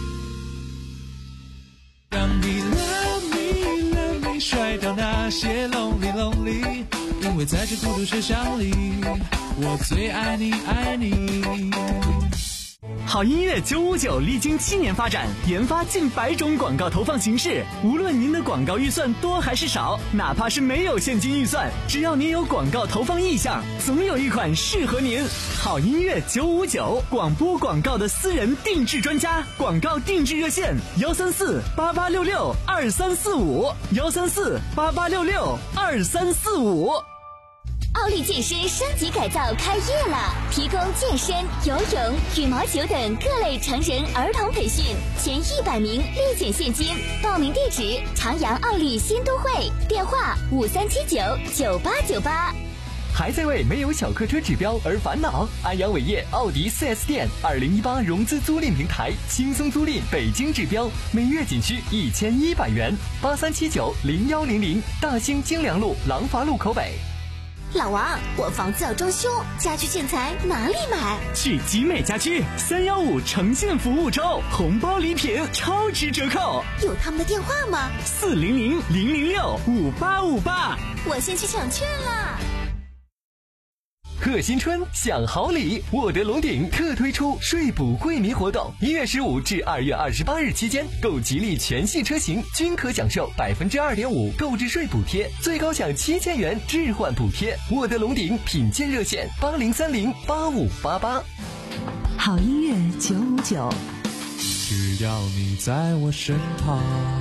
让你 love me love me 甩掉那些 lonely lonely， 因为在这孤独世上里，我最爱你爱你。 好音乐九五九历经七年发展，研发近百种广告投放形式。无论您的广告预算多还是少，哪怕是没有现金预算，只要您有广告投放意向，总有一款适合您。好音乐九五九，广播广告的私人定制专家，广告定制热线：幺三四八八六六二三四五，幺三四八八六六二三四五。 奥利健身升级改造开业了，提供健身、游泳、羽毛球等各类成人、儿童培训，前一百名立减现金。报名地址：长阳奥利新都会，电话五三七九九八九八。 还在为没有小客车指标而烦恼？安阳伟业奥迪 四 S 店二零一八融资租赁平台，轻松租赁北京指标，每月仅需一千一百元。八三七九零幺零零，大兴京良路廊坊路口北。 老王，我房子要装修，家居建材哪里买？ 去集美家居，三幺五呈现服务周，红包礼品超值折扣。 有他们的电话吗？ 四零零零零六五八五八。 我先去抢券啦。 贺新春享好礼，沃德龙鼎特推出税补惠民活动，一月十五至二月二十八日期间，购吉利全系车型均可享受百分之二点五购置税补贴，最高享七千元置换补贴。沃德龙鼎品鉴热线：八零三零八五八八。 好音乐九五九。 只要你在我身旁。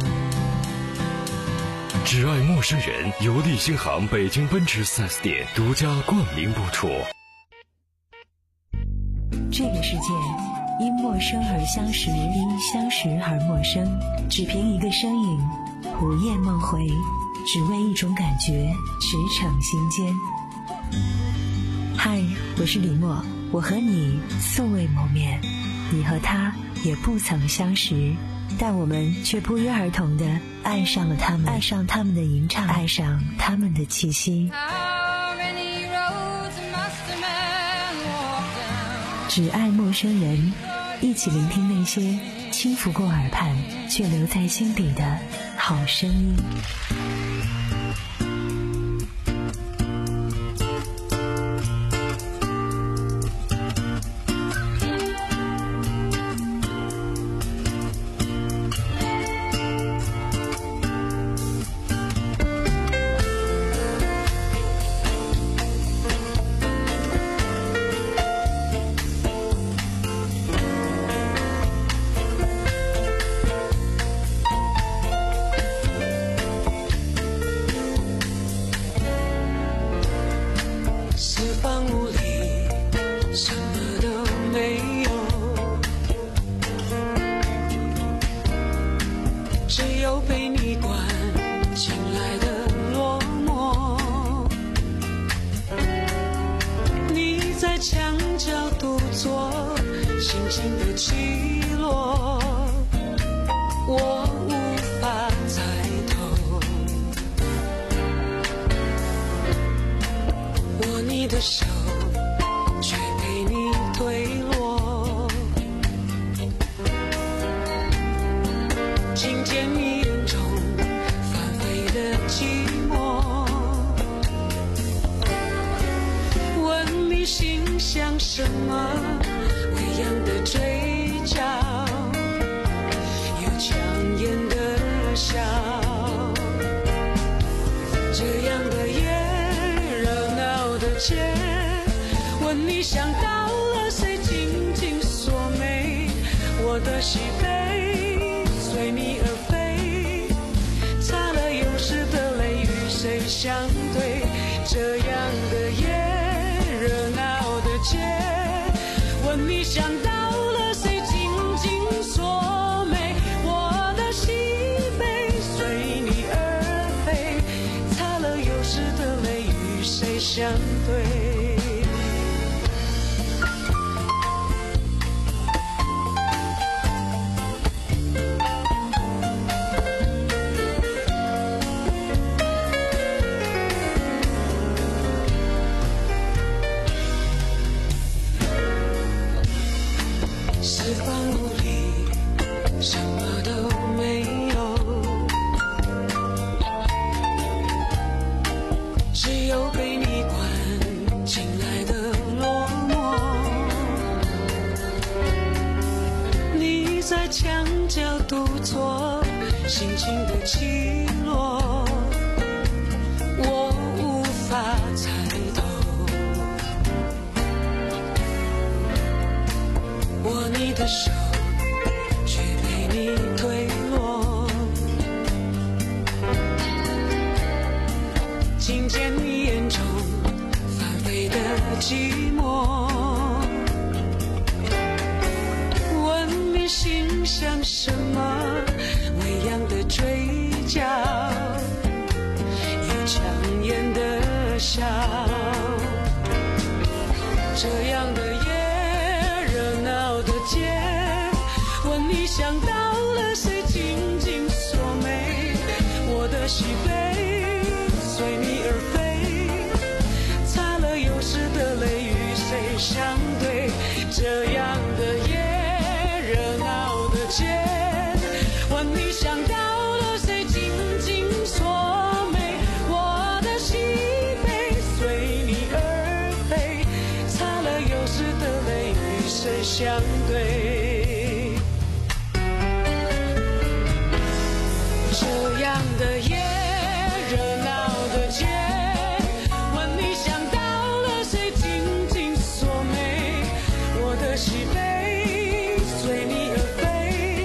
只爱陌生人由立新行北京奔驰 四 S 店独家冠名播出。 这个世界因陌生而相识，因相识而陌生，只凭一个身影，午夜梦回，只为一种感觉，驰骋心间。嗨，我是李默，我和你素未谋面，你和他也不曾相识，但我们却不约而同地爱上了他们，爱上他们的吟唱，爱上他们的气息。只爱陌生人，一起聆听那些轻拂过耳畔却留在心底的好声音。 相对，四方五里，什么都没有，只有被你关进来的落寞。你在墙角独坐，心情的起落，我无法猜透。握你的手，却被你推落，听见你眼中翻飞的寂寞，问你心想什么，微扬的嘴角，有强颜的笑，这样的夜，热闹的街，问你想到了谁，紧紧锁眉，我的喜悲随你而飞，擦了又湿的泪，与谁相对？这样的夜，热闹的街，问你想到了谁，紧紧锁眉，我的喜悲随你而飞，擦了又湿的泪，与谁相对？这样的夜，热闹的街，问你想到了谁，紧紧锁眉，我的喜悲随你而飞，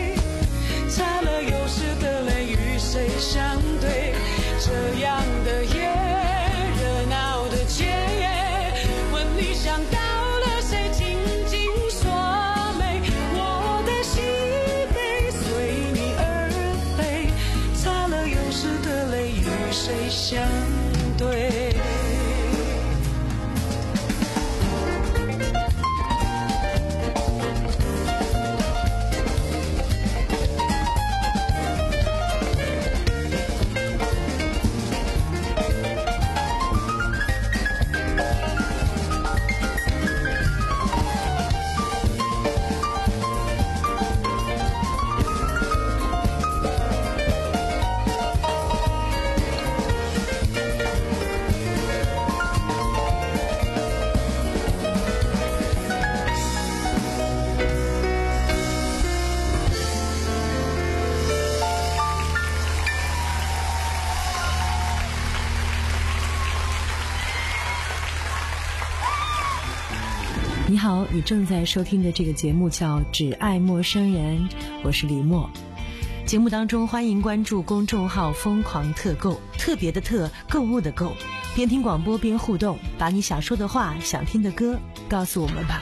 你好，你正在收听的这个节目叫《只爱陌生人》，我是李默。节目当中欢迎关注公众号疯狂特购，特别的特，购物的购，边听广播边互动，把你想说的话、想听的歌告诉我们吧。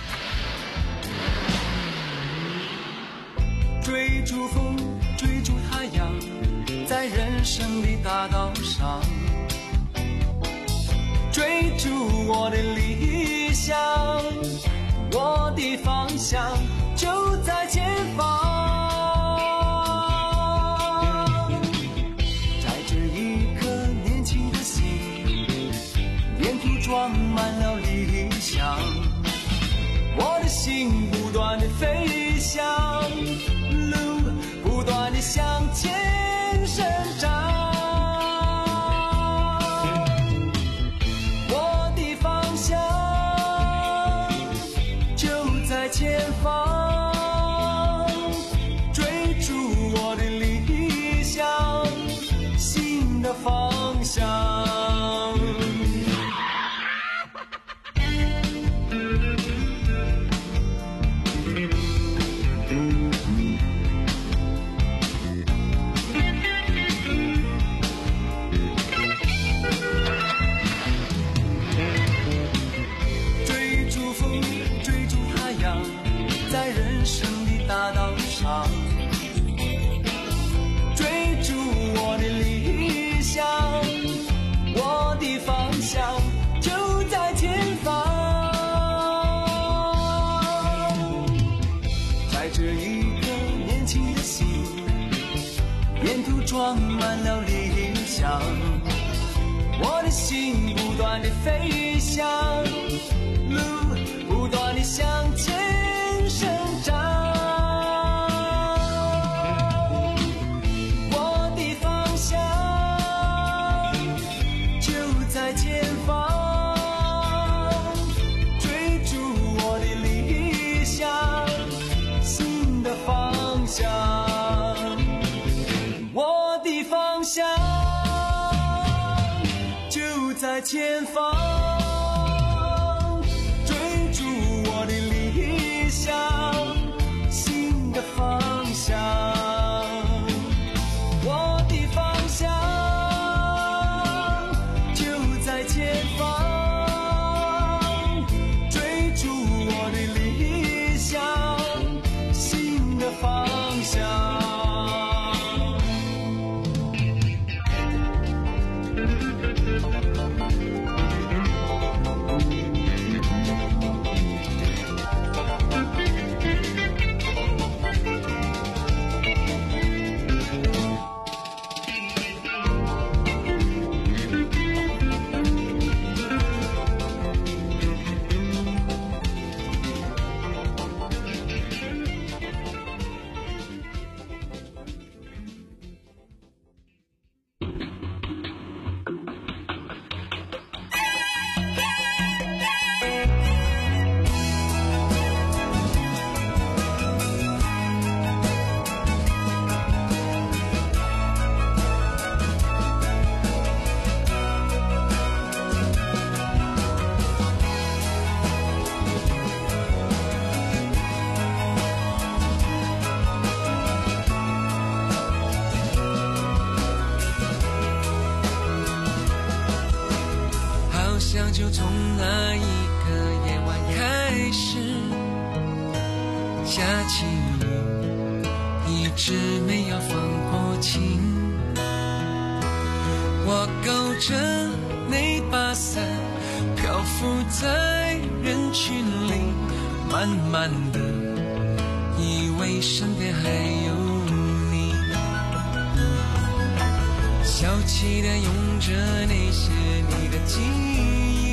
追逐风，追逐太阳，在人生的大道上，追逐我的理想，我的方向就在前方。装满了理想，我的心不断地飞翔，路不断地向前生长，我的方向就在前方，追逐我的理想，新的方向。装满了理想，我的心不断地飞翔，路不断地向前生长，我的方向就在前方，追逐我的理想，新的方向。就在前方，追逐我的理想，新的方向，我的方向就在前方，追逐我的理想，新的方向。 就从那一个夜晚开始，下起雨，一直没有放过晴。我勾着那把伞，漂浮在人群里，慢慢的以为身边还有你，小气的用着那些你的记忆，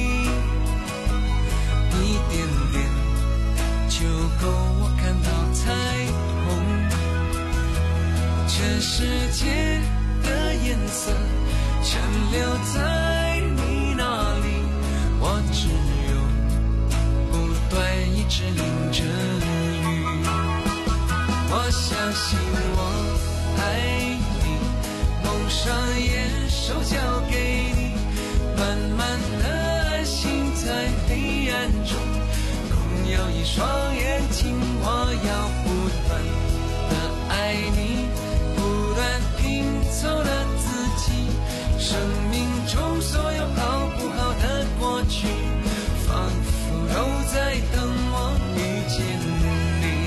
一点点就够我看到彩虹。这世界的颜色全留在你那里，我只有不断一直淋着雨。我相信我爱你，梦想也手交给你，慢慢的安心在黑暗中，共有一双眼睛，我要不断的爱你，不断拼凑了自己，生命中所有好不好的过去，仿佛都在等我遇见你。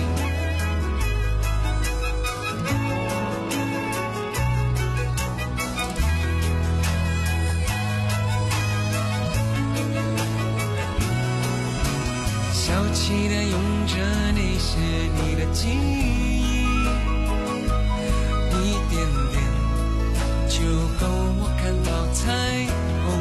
小气的用着那些你的记忆，一点点就够我看到彩虹。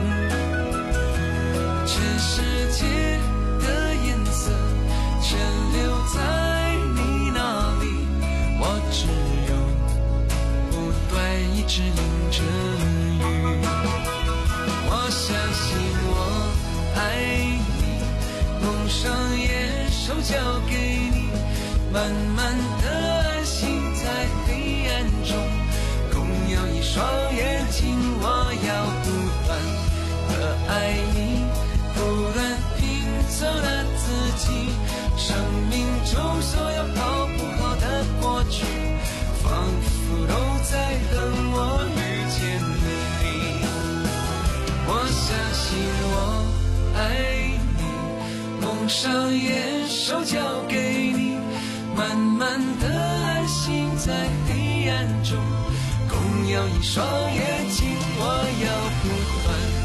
全世界的颜色全留在你那里，我只有不断一直淋着雨。我相信我爱你，梦想也手交给你，慢慢的安心在黑暗中，共有一双眼睛，我要不断的爱你，不断拼凑了自己，生命中所有好不好的过去，仿佛都在等我遇见你。我相信我爱你，梦想也手交给你，慢慢的安心在黑暗中，共有一双眼睛，我要不断